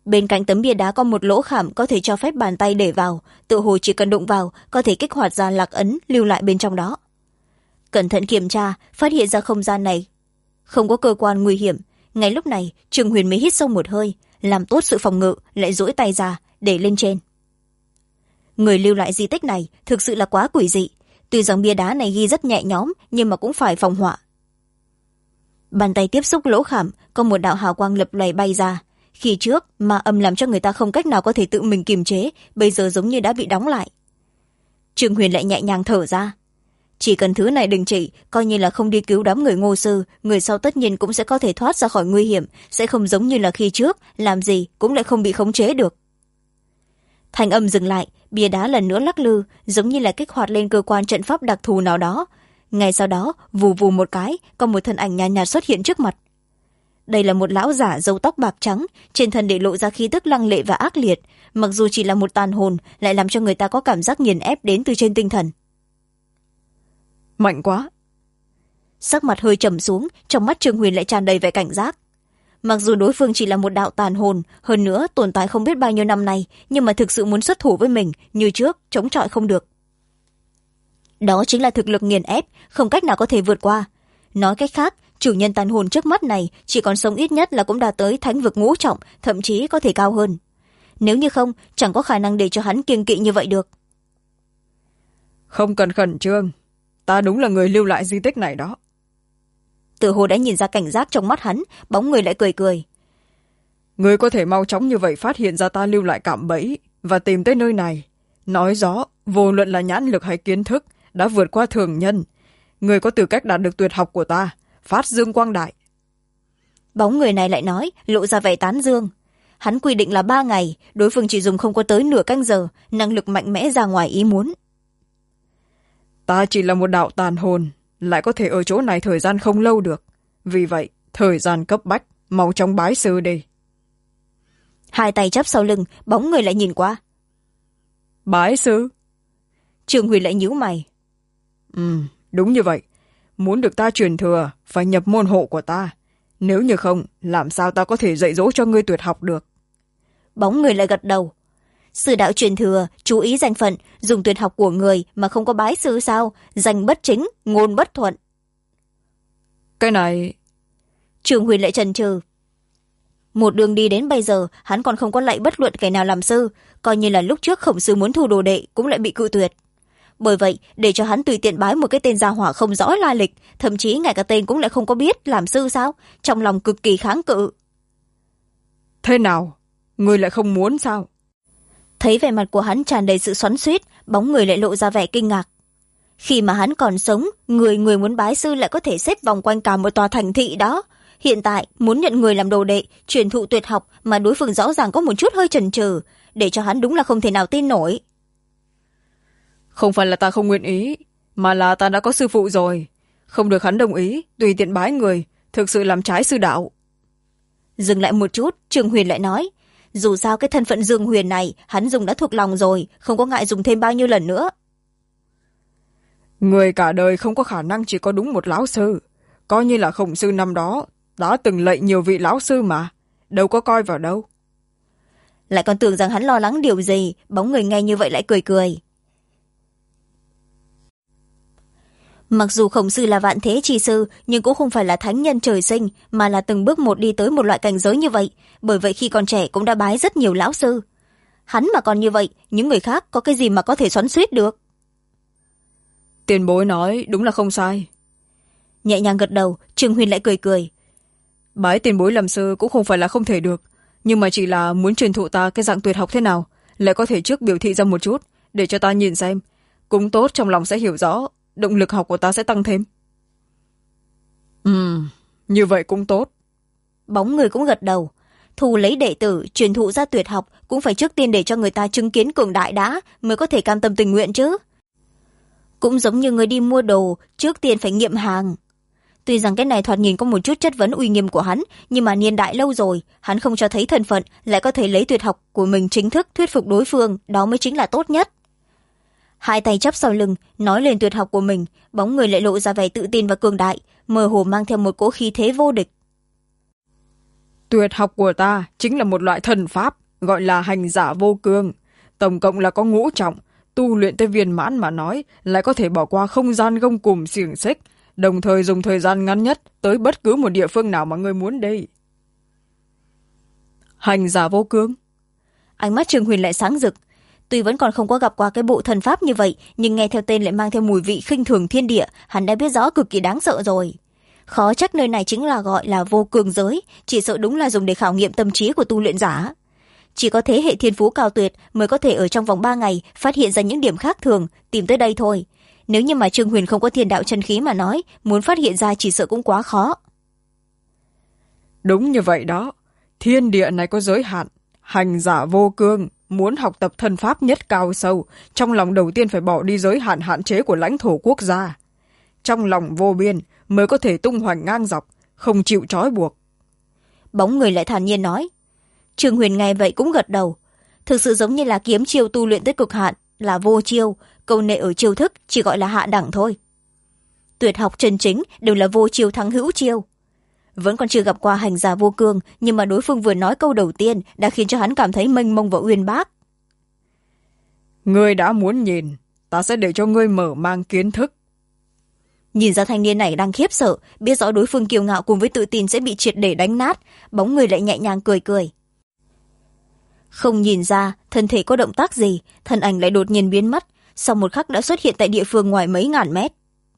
bên cạnh tấm bia đá có một lỗ khảm có thể cho phép bàn tay để vào, tự hồ chỉ cần đụng vào có thể kích hoạt ra lạc ấn lưu lại bên trong đó. Cẩn thận kiểm tra, phát hiện ra không gian này không có cơ quan nguy hiểm. Ngay lúc này Trương Huyền mới hít sâu một hơi, làm tốt sự phòng ngự, lại duỗi tay ra để lên trên. Người lưu lại di tích này thực sự là quá quỷ dị. Tuy rằng bia đá này ghi rất nhẹ nhõm, nhưng mà cũng phải phòng họa. Bàn tay tiếp xúc lỗ khảm, có một đạo hào quang lập lòe bay ra. Khi trước ma âm làm cho người ta không cách nào có thể tự mình kiềm chế, bây giờ giống như đã bị đóng lại. Trương Huyền lại nhẹ nhàng thở ra. Chỉ cần thứ này đình chỉ, coi như là không đi cứu đám người Ngô sư, người sau tất nhiên cũng sẽ có thể thoát ra khỏi nguy hiểm, sẽ không giống như là khi trước, làm gì cũng lại không bị khống chế được. Thanh âm dừng lại, bia đá lần nữa lắc lư, giống như là kích hoạt lên cơ quan trận pháp đặc thù nào đó. Ngay sau đó, vù vù một cái, có một thân ảnh nhàn nhạt xuất hiện trước mặt. Đây là một lão giả râu tóc bạc trắng, trên thân để lộ ra khí tức lăng lệ và ác liệt, mặc dù chỉ là một tàn hồn, lại làm cho người ta có cảm giác nghiền ép đến từ trên tinh thần. Mạnh quá. Sắc mặt hơi trầm xuống, trong mắt Trương Huyền lại tràn đầy vẻ cảnh giác. Mặc dù đối phương chỉ là một đạo tàn hồn, hơn nữa tồn tại không biết bao nhiêu năm nay, nhưng mà thực sự muốn xuất thủ với mình, như trước, chống chọi không được. Đó chính là thực lực nghiền ép, không cách nào có thể vượt qua. Nói cách khác, chủ nhân tàn hồn trước mắt này chỉ còn sống ít nhất là cũng đạt tới thánh vực ngũ trọng, thậm chí có thể cao hơn. Nếu như không, chẳng có khả năng để cho hắn kiêng kỵ như vậy được. Không cần khẩn trương, ta đúng là người lưu lại di tích này đó. Tự hồ đã nhìn ra cảnh giác trong mắt hắn, bóng người lại cười cười. Người có thể mau chóng như vậy phát hiện ra ta lưu lại cạm bẫy và tìm tới nơi này, nói rõ vô luận là nhãn lực hay kiến thức đã vượt qua thường nhân. Người có tư cách đạt được tuyệt học của ta, phát dương quang đại. Bóng người này lại nói, lộ ra vẻ tán dương. Hắn quy định là 3 ngày, đối phương chỉ dùng không có tới nửa canh giờ, năng lực mạnh mẽ ra ngoài ý muốn. Ta chỉ là một đạo tàn hồn, lại có thể ở chỗ này thời gian không lâu được. Vì vậy, thời gian cấp bách, mau chóng bái sư đi. Hai tay chắp sau lưng, bóng người lại nhìn qua. Bái sư? Trương Huyền lại nhíu mày. Đúng như vậy. Muốn được ta truyền thừa, phải nhập môn hộ của ta. Nếu như không, làm sao ta có thể dạy dỗ cho ngươi tuyệt học được? Bóng người lại gật đầu. Sư đạo truyền thừa, chú ý danh phận, dùng tuyệt học của người mà không có bái sư sao? Danh bất chính, ngôn bất thuận. Cái này... Trương Huyền lại chần chừ. Một đường đi đến bây giờ, hắn còn không có lạy bất luận kẻ nào làm sư, coi như là lúc trước Khổng sư muốn thu đồ đệ cũng lại bị cự tuyệt. Bởi vậy, để cho hắn tùy tiện bái một cái tên gia hỏa không rõ la lịch, thậm chí ngay cả tên cũng lại không có biết làm sư sao, trong lòng cực kỳ kháng cự. Thế nào? Ngươi lại không muốn sao? Thấy vẻ mặt của hắn tràn đầy sự xoắn xuýt, bóng người lại lộ ra vẻ kinh ngạc. Khi mà hắn còn sống, người muốn bái sư lại có thể xếp vòng quanh cả một tòa thành thị đó. Hiện tại, muốn nhận người làm đồ đệ, truyền thụ tuyệt học mà đối phương rõ ràng có một chút hơi chần chừ, để cho hắn đúng là không thể nào tin nổi. Không phải là ta không nguyện ý, mà là ta đã có sư phụ rồi. Không được hắn đồng ý, tùy tiện bái người, thực sự làm trái sư đạo. Dừng lại một chút, Trương Huyền lại nói, dù sao cái thân phận Dương Huyền này, hắn dùng đã thuộc lòng rồi, không có ngại dùng thêm bao nhiêu lần nữa. Người cả đời không có khả năng chỉ có đúng một lão sư. Coi như là Khổng sư năm đó, đã từng lệnh nhiều vị lão sư mà, đâu có coi vào đâu. Lại còn tưởng rằng hắn lo lắng điều gì, bóng người nghe như vậy lại cười cười. Mặc dù Khổng sư là vạn thế chi sư, nhưng cũng không phải là thánh nhân trời sinh, mà là từng bước một đi tới một loại cảnh giới như vậy, bởi vậy khi còn trẻ cũng đã bái rất nhiều lão sư. Hắn mà còn như vậy, những người khác có cái gì mà có thể xoắn xuýt được? Tiền bối nói đúng là không sai. Nhẹ nhàng gật đầu, Trương Huyền lại cười cười. Bái tiền bối làm sư cũng không phải là không thể được, nhưng mà chỉ là muốn truyền thụ ta cái dạng tuyệt học thế nào, lại có thể trước biểu thị ra một chút, để cho ta nhìn xem. Cũng tốt, trong lòng sẽ hiểu rõ, động lực học của ta sẽ tăng thêm. Như vậy cũng tốt. Bóng người cũng gật đầu. Thu lấy đệ tử, truyền thụ ra tuyệt học cũng phải trước tiên để cho người ta chứng kiến cường đại đã, mới có thể cam tâm tình nguyện chứ. Cũng giống như người đi mua đồ, trước tiên phải nghiệm hàng. Tuy rằng cái này thoạt nhìn có một chút chất vấn uy nghiêm của hắn, nhưng mà niên đại lâu rồi, hắn không cho thấy thân phận, lại có thể lấy tuyệt học của mình chính thức thuyết phục đối phương, đó mới chính là tốt nhất. Hai tay chắp sau lưng, nói lên tuyệt học của mình, bóng người lại lộ ra vẻ tự tin và cường đại, mơ hồ mang theo một cỗ khí thế vô địch. Tuyệt học của ta chính là một loại thần pháp, gọi là hành giả vô cương. Tổng cộng là có 5 trọng, tu luyện tới viên mãn mà nói, lại có thể bỏ qua không gian gông cùm xiềng xích, đồng thời dùng thời gian ngắn nhất tới bất cứ một địa phương nào mà ngươi muốn đi. Hành giả vô cương? Ánh mắt Trương Huyền lại sáng rực. Tuy vẫn còn không có gặp qua cái bộ thần pháp như vậy, nhưng nghe theo tên lại mang theo mùi vị khinh thường thiên địa, hắn đã biết rõ cực kỳ đáng sợ rồi. Khó trách nơi này chính là gọi là vô cương giới, chỉ sợ đúng là dùng để khảo nghiệm tâm trí của tu luyện giả. Chỉ có thế hệ thiên phú cao tuyệt mới có thể ở trong vòng 3 ngày phát hiện ra những điểm khác thường, tìm tới đây thôi. Nếu như mà Trương Huyền không có thiên đạo chân khí mà nói, muốn phát hiện ra chỉ sợ cũng quá khó. Đúng như vậy đó, thiên địa này có giới hạn. Hành giả vô cương muốn học tập thần pháp nhất cao sâu, trong lòng đầu tiên phải bỏ đi giới hạn hạn chế của lãnh thổ quốc gia. Trong lòng vô biên mới có thể tung hoành ngang dọc, không chịu trói buộc. Bóng người lại thản nhiên nói. Trương Huyền nghe vậy cũng gật đầu. Thực sự giống như là kiếm chiêu tu luyện tới cực hạn, là vô chiêu, câu nệ ở chiêu thức chỉ gọi là hạ đẳng thôi. Tuyệt học chân chính đều là vô chiêu thắng hữu chiêu. Vẫn còn chưa gặp qua hành giả vô cương, nhưng mà đối phương vừa nói câu đầu tiên đã khiến cho hắn cảm thấy mênh mông và uyên bác. Ngươi đã muốn nhìn, ta sẽ để cho ngươi mở mang kiến thức. Nhìn ra thanh niên này đang khiếp sợ, biết rõ đối phương kiêu ngạo cùng với tự tin sẽ bị triệt để đánh nát, bóng người lại nhẹ nhàng cười cười. Không nhìn ra thân thể có động tác gì, thân ảnh lại đột nhiên biến mất, sau một khắc đã xuất hiện tại địa phương ngoài mấy ngàn mét.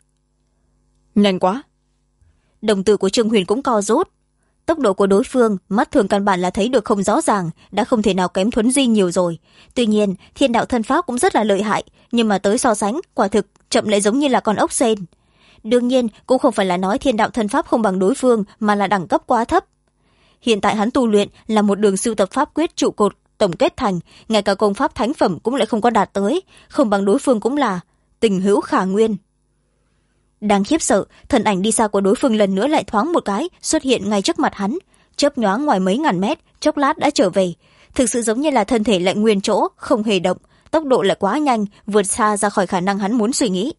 Nhanh quá! Đồng tử của Trương Huyền cũng co rút. Tốc độ của đối phương, mắt thường căn bản là thấy được không rõ ràng, đã không thể nào kém Thuấn Di nhiều rồi. Tuy nhiên, thiên đạo thân pháp cũng rất là lợi hại, nhưng mà tới so sánh, quả thực chậm lại giống như là con ốc sên. Đương nhiên, cũng không phải là nói thiên đạo thân pháp không bằng đối phương, mà là đẳng cấp quá thấp. Hiện tại hắn tu luyện là một đường sưu tập pháp quyết trụ cột tổng kết thành, ngay cả công pháp thánh phẩm cũng lại không có đạt tới, không bằng đối phương cũng là tình hữu khả nguyên. Đang khiếp sợ, thân ảnh đi xa của đối phương lần nữa lại thoáng một cái xuất hiện ngay trước mặt hắn, chớp nhoáng ngoài mấy ngàn mét, chốc lát đã trở về. Thực sự giống như là thân thể lại nguyên chỗ, không hề động, tốc độ lại quá nhanh, vượt xa ra khỏi khả năng hắn muốn suy nghĩ.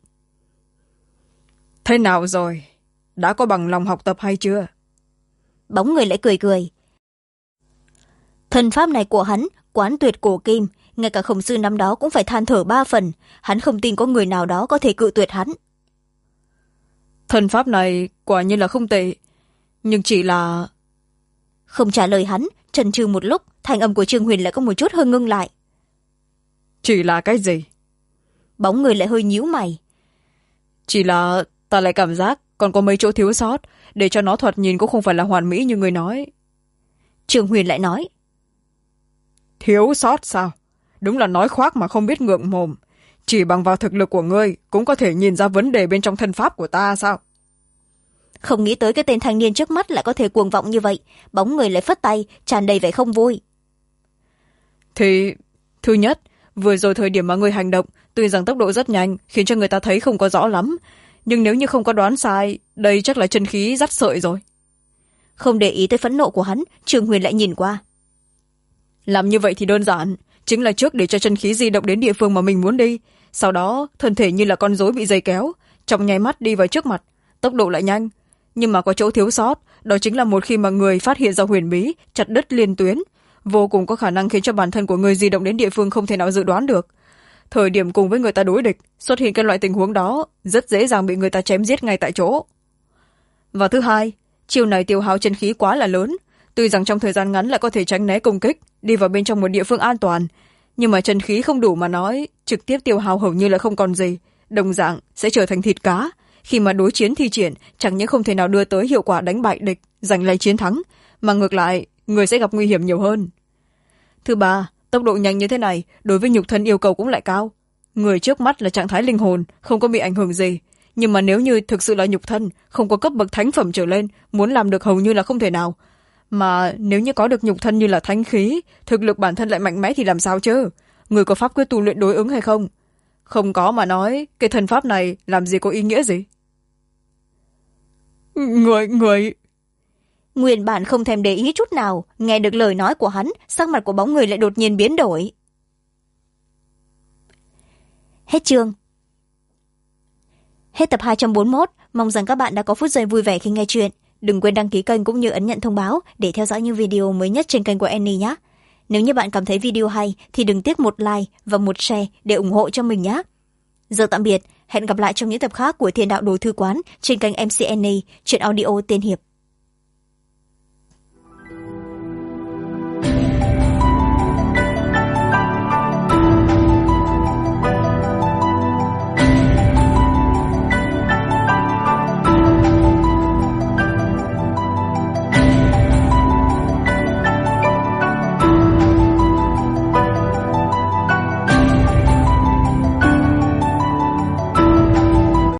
Thế nào rồi? Đã có bằng lòng học tập hay chưa? Bóng người lại cười cười. Thần pháp này của hắn quán tuyệt cổ kim, ngay cả Khổng Sư năm đó cũng phải than thở 3 phần, hắn không tin có người nào đó có thể cự tuyệt hắn. Thần pháp này quả nhiên là không tệ, nhưng chỉ là... Không trả lời hắn, chần chừ một lúc, thanh âm của Trương Huyền lại có một chút hơi ngưng lại. Chỉ là cái gì? Bóng người lại hơi nhíu mày. Chỉ là ta lại cảm giác còn có mấy chỗ thiếu sót, để cho nó thoạt nhìn cũng không phải là hoàn mỹ như người nói. Trương Huyền lại nói. Thiếu sót sao? Đúng là nói khoác mà không biết ngượng mồm. Chỉ bằng vào thực lực của ngươi cũng có thể nhìn ra vấn đề bên trong thân pháp của ta sao? Không nghĩ tới cái tên thanh niên trước mắt lại có thể cuồng vọng như vậy, bóng người lại phất tay, tràn đầy vẻ không vui. Thì, thứ nhất, vừa rồi thời điểm mà ngươi hành động, tuy rằng tốc độ rất nhanh, khiến cho người ta thấy không có rõ lắm, nhưng nếu như không có đoán sai, đây chắc là chân khí dắt sợi rồi. Không để ý tới phẫn nộ của hắn, Trương Huyền lại nhìn qua. Làm như vậy thì đơn giản, chính là trước để cho chân khí di động đến địa phương mà mình muốn đi, sau đó thân thể như là con rối bị dây kéo, trong nháy mắt đi vào trước mặt, tốc độ lại nhanh. Nhưng mà có chỗ thiếu sót, đó chính là một khi mà người phát hiện ra huyền bí, chặt đứt liên tuyến, vô cùng có khả năng khiến cho bản thân của người di động đến địa phương không thể nào dự đoán được. Thời điểm cùng với người ta đối địch, xuất hiện cái loại tình huống đó, rất dễ dàng bị người ta chém giết ngay tại chỗ. Và thứ hai, chiêu này tiêu hao chân khí quá là lớn, tuy rằng trong thời gian ngắn lại có thể tránh né công kích, đi vào bên trong một địa phương an toàn, nhưng mà chân khí không đủ mà nói, trực tiếp tiêu hao hầu như là không còn gì, đồng dạng sẽ trở thành thịt cá. Khi mà đối chiến thi triển, chẳng những không thể nào đưa tới hiệu quả đánh bại địch, giành lấy chiến thắng, mà ngược lại, người sẽ gặp nguy hiểm nhiều hơn. Thứ ba, tốc độ nhanh như thế này, đối với nhục thân yêu cầu cũng lại cao. Người trước mắt là trạng thái linh hồn, không có bị ảnh hưởng gì. Nhưng mà nếu như thực sự là nhục thân, không có cấp bậc thánh phẩm trở lên, muốn làm được hầu như là không thể nào. Mà nếu như có được nhục thân như là thánh khí, thực lực bản thân lại mạnh mẽ thì làm sao chứ? Người có pháp quyết tu luyện đối ứng hay không? Không có mà nói, cái thần pháp này làm gì có ý nghĩa gì? Người... Nguyên bản không thèm để ý chút nào, nghe được lời nói của hắn, sắc mặt của bóng người lại đột nhiên biến đổi. Hết chương. Hết tập 241, mong rằng các bạn đã có phút giây vui vẻ khi nghe chuyện. Đừng quên đăng ký kênh cũng như ấn nhận thông báo để theo dõi những video mới nhất trên kênh của Annie nhé. Nếu như bạn cảm thấy video hay thì đừng tiếc một like và một share để ủng hộ cho mình nhé. Giờ tạm biệt, hẹn gặp lại trong những tập khác của Thiên Đạo Đồ Thư Quán trên kênh MC Annie, truyện audio tiên hiệp.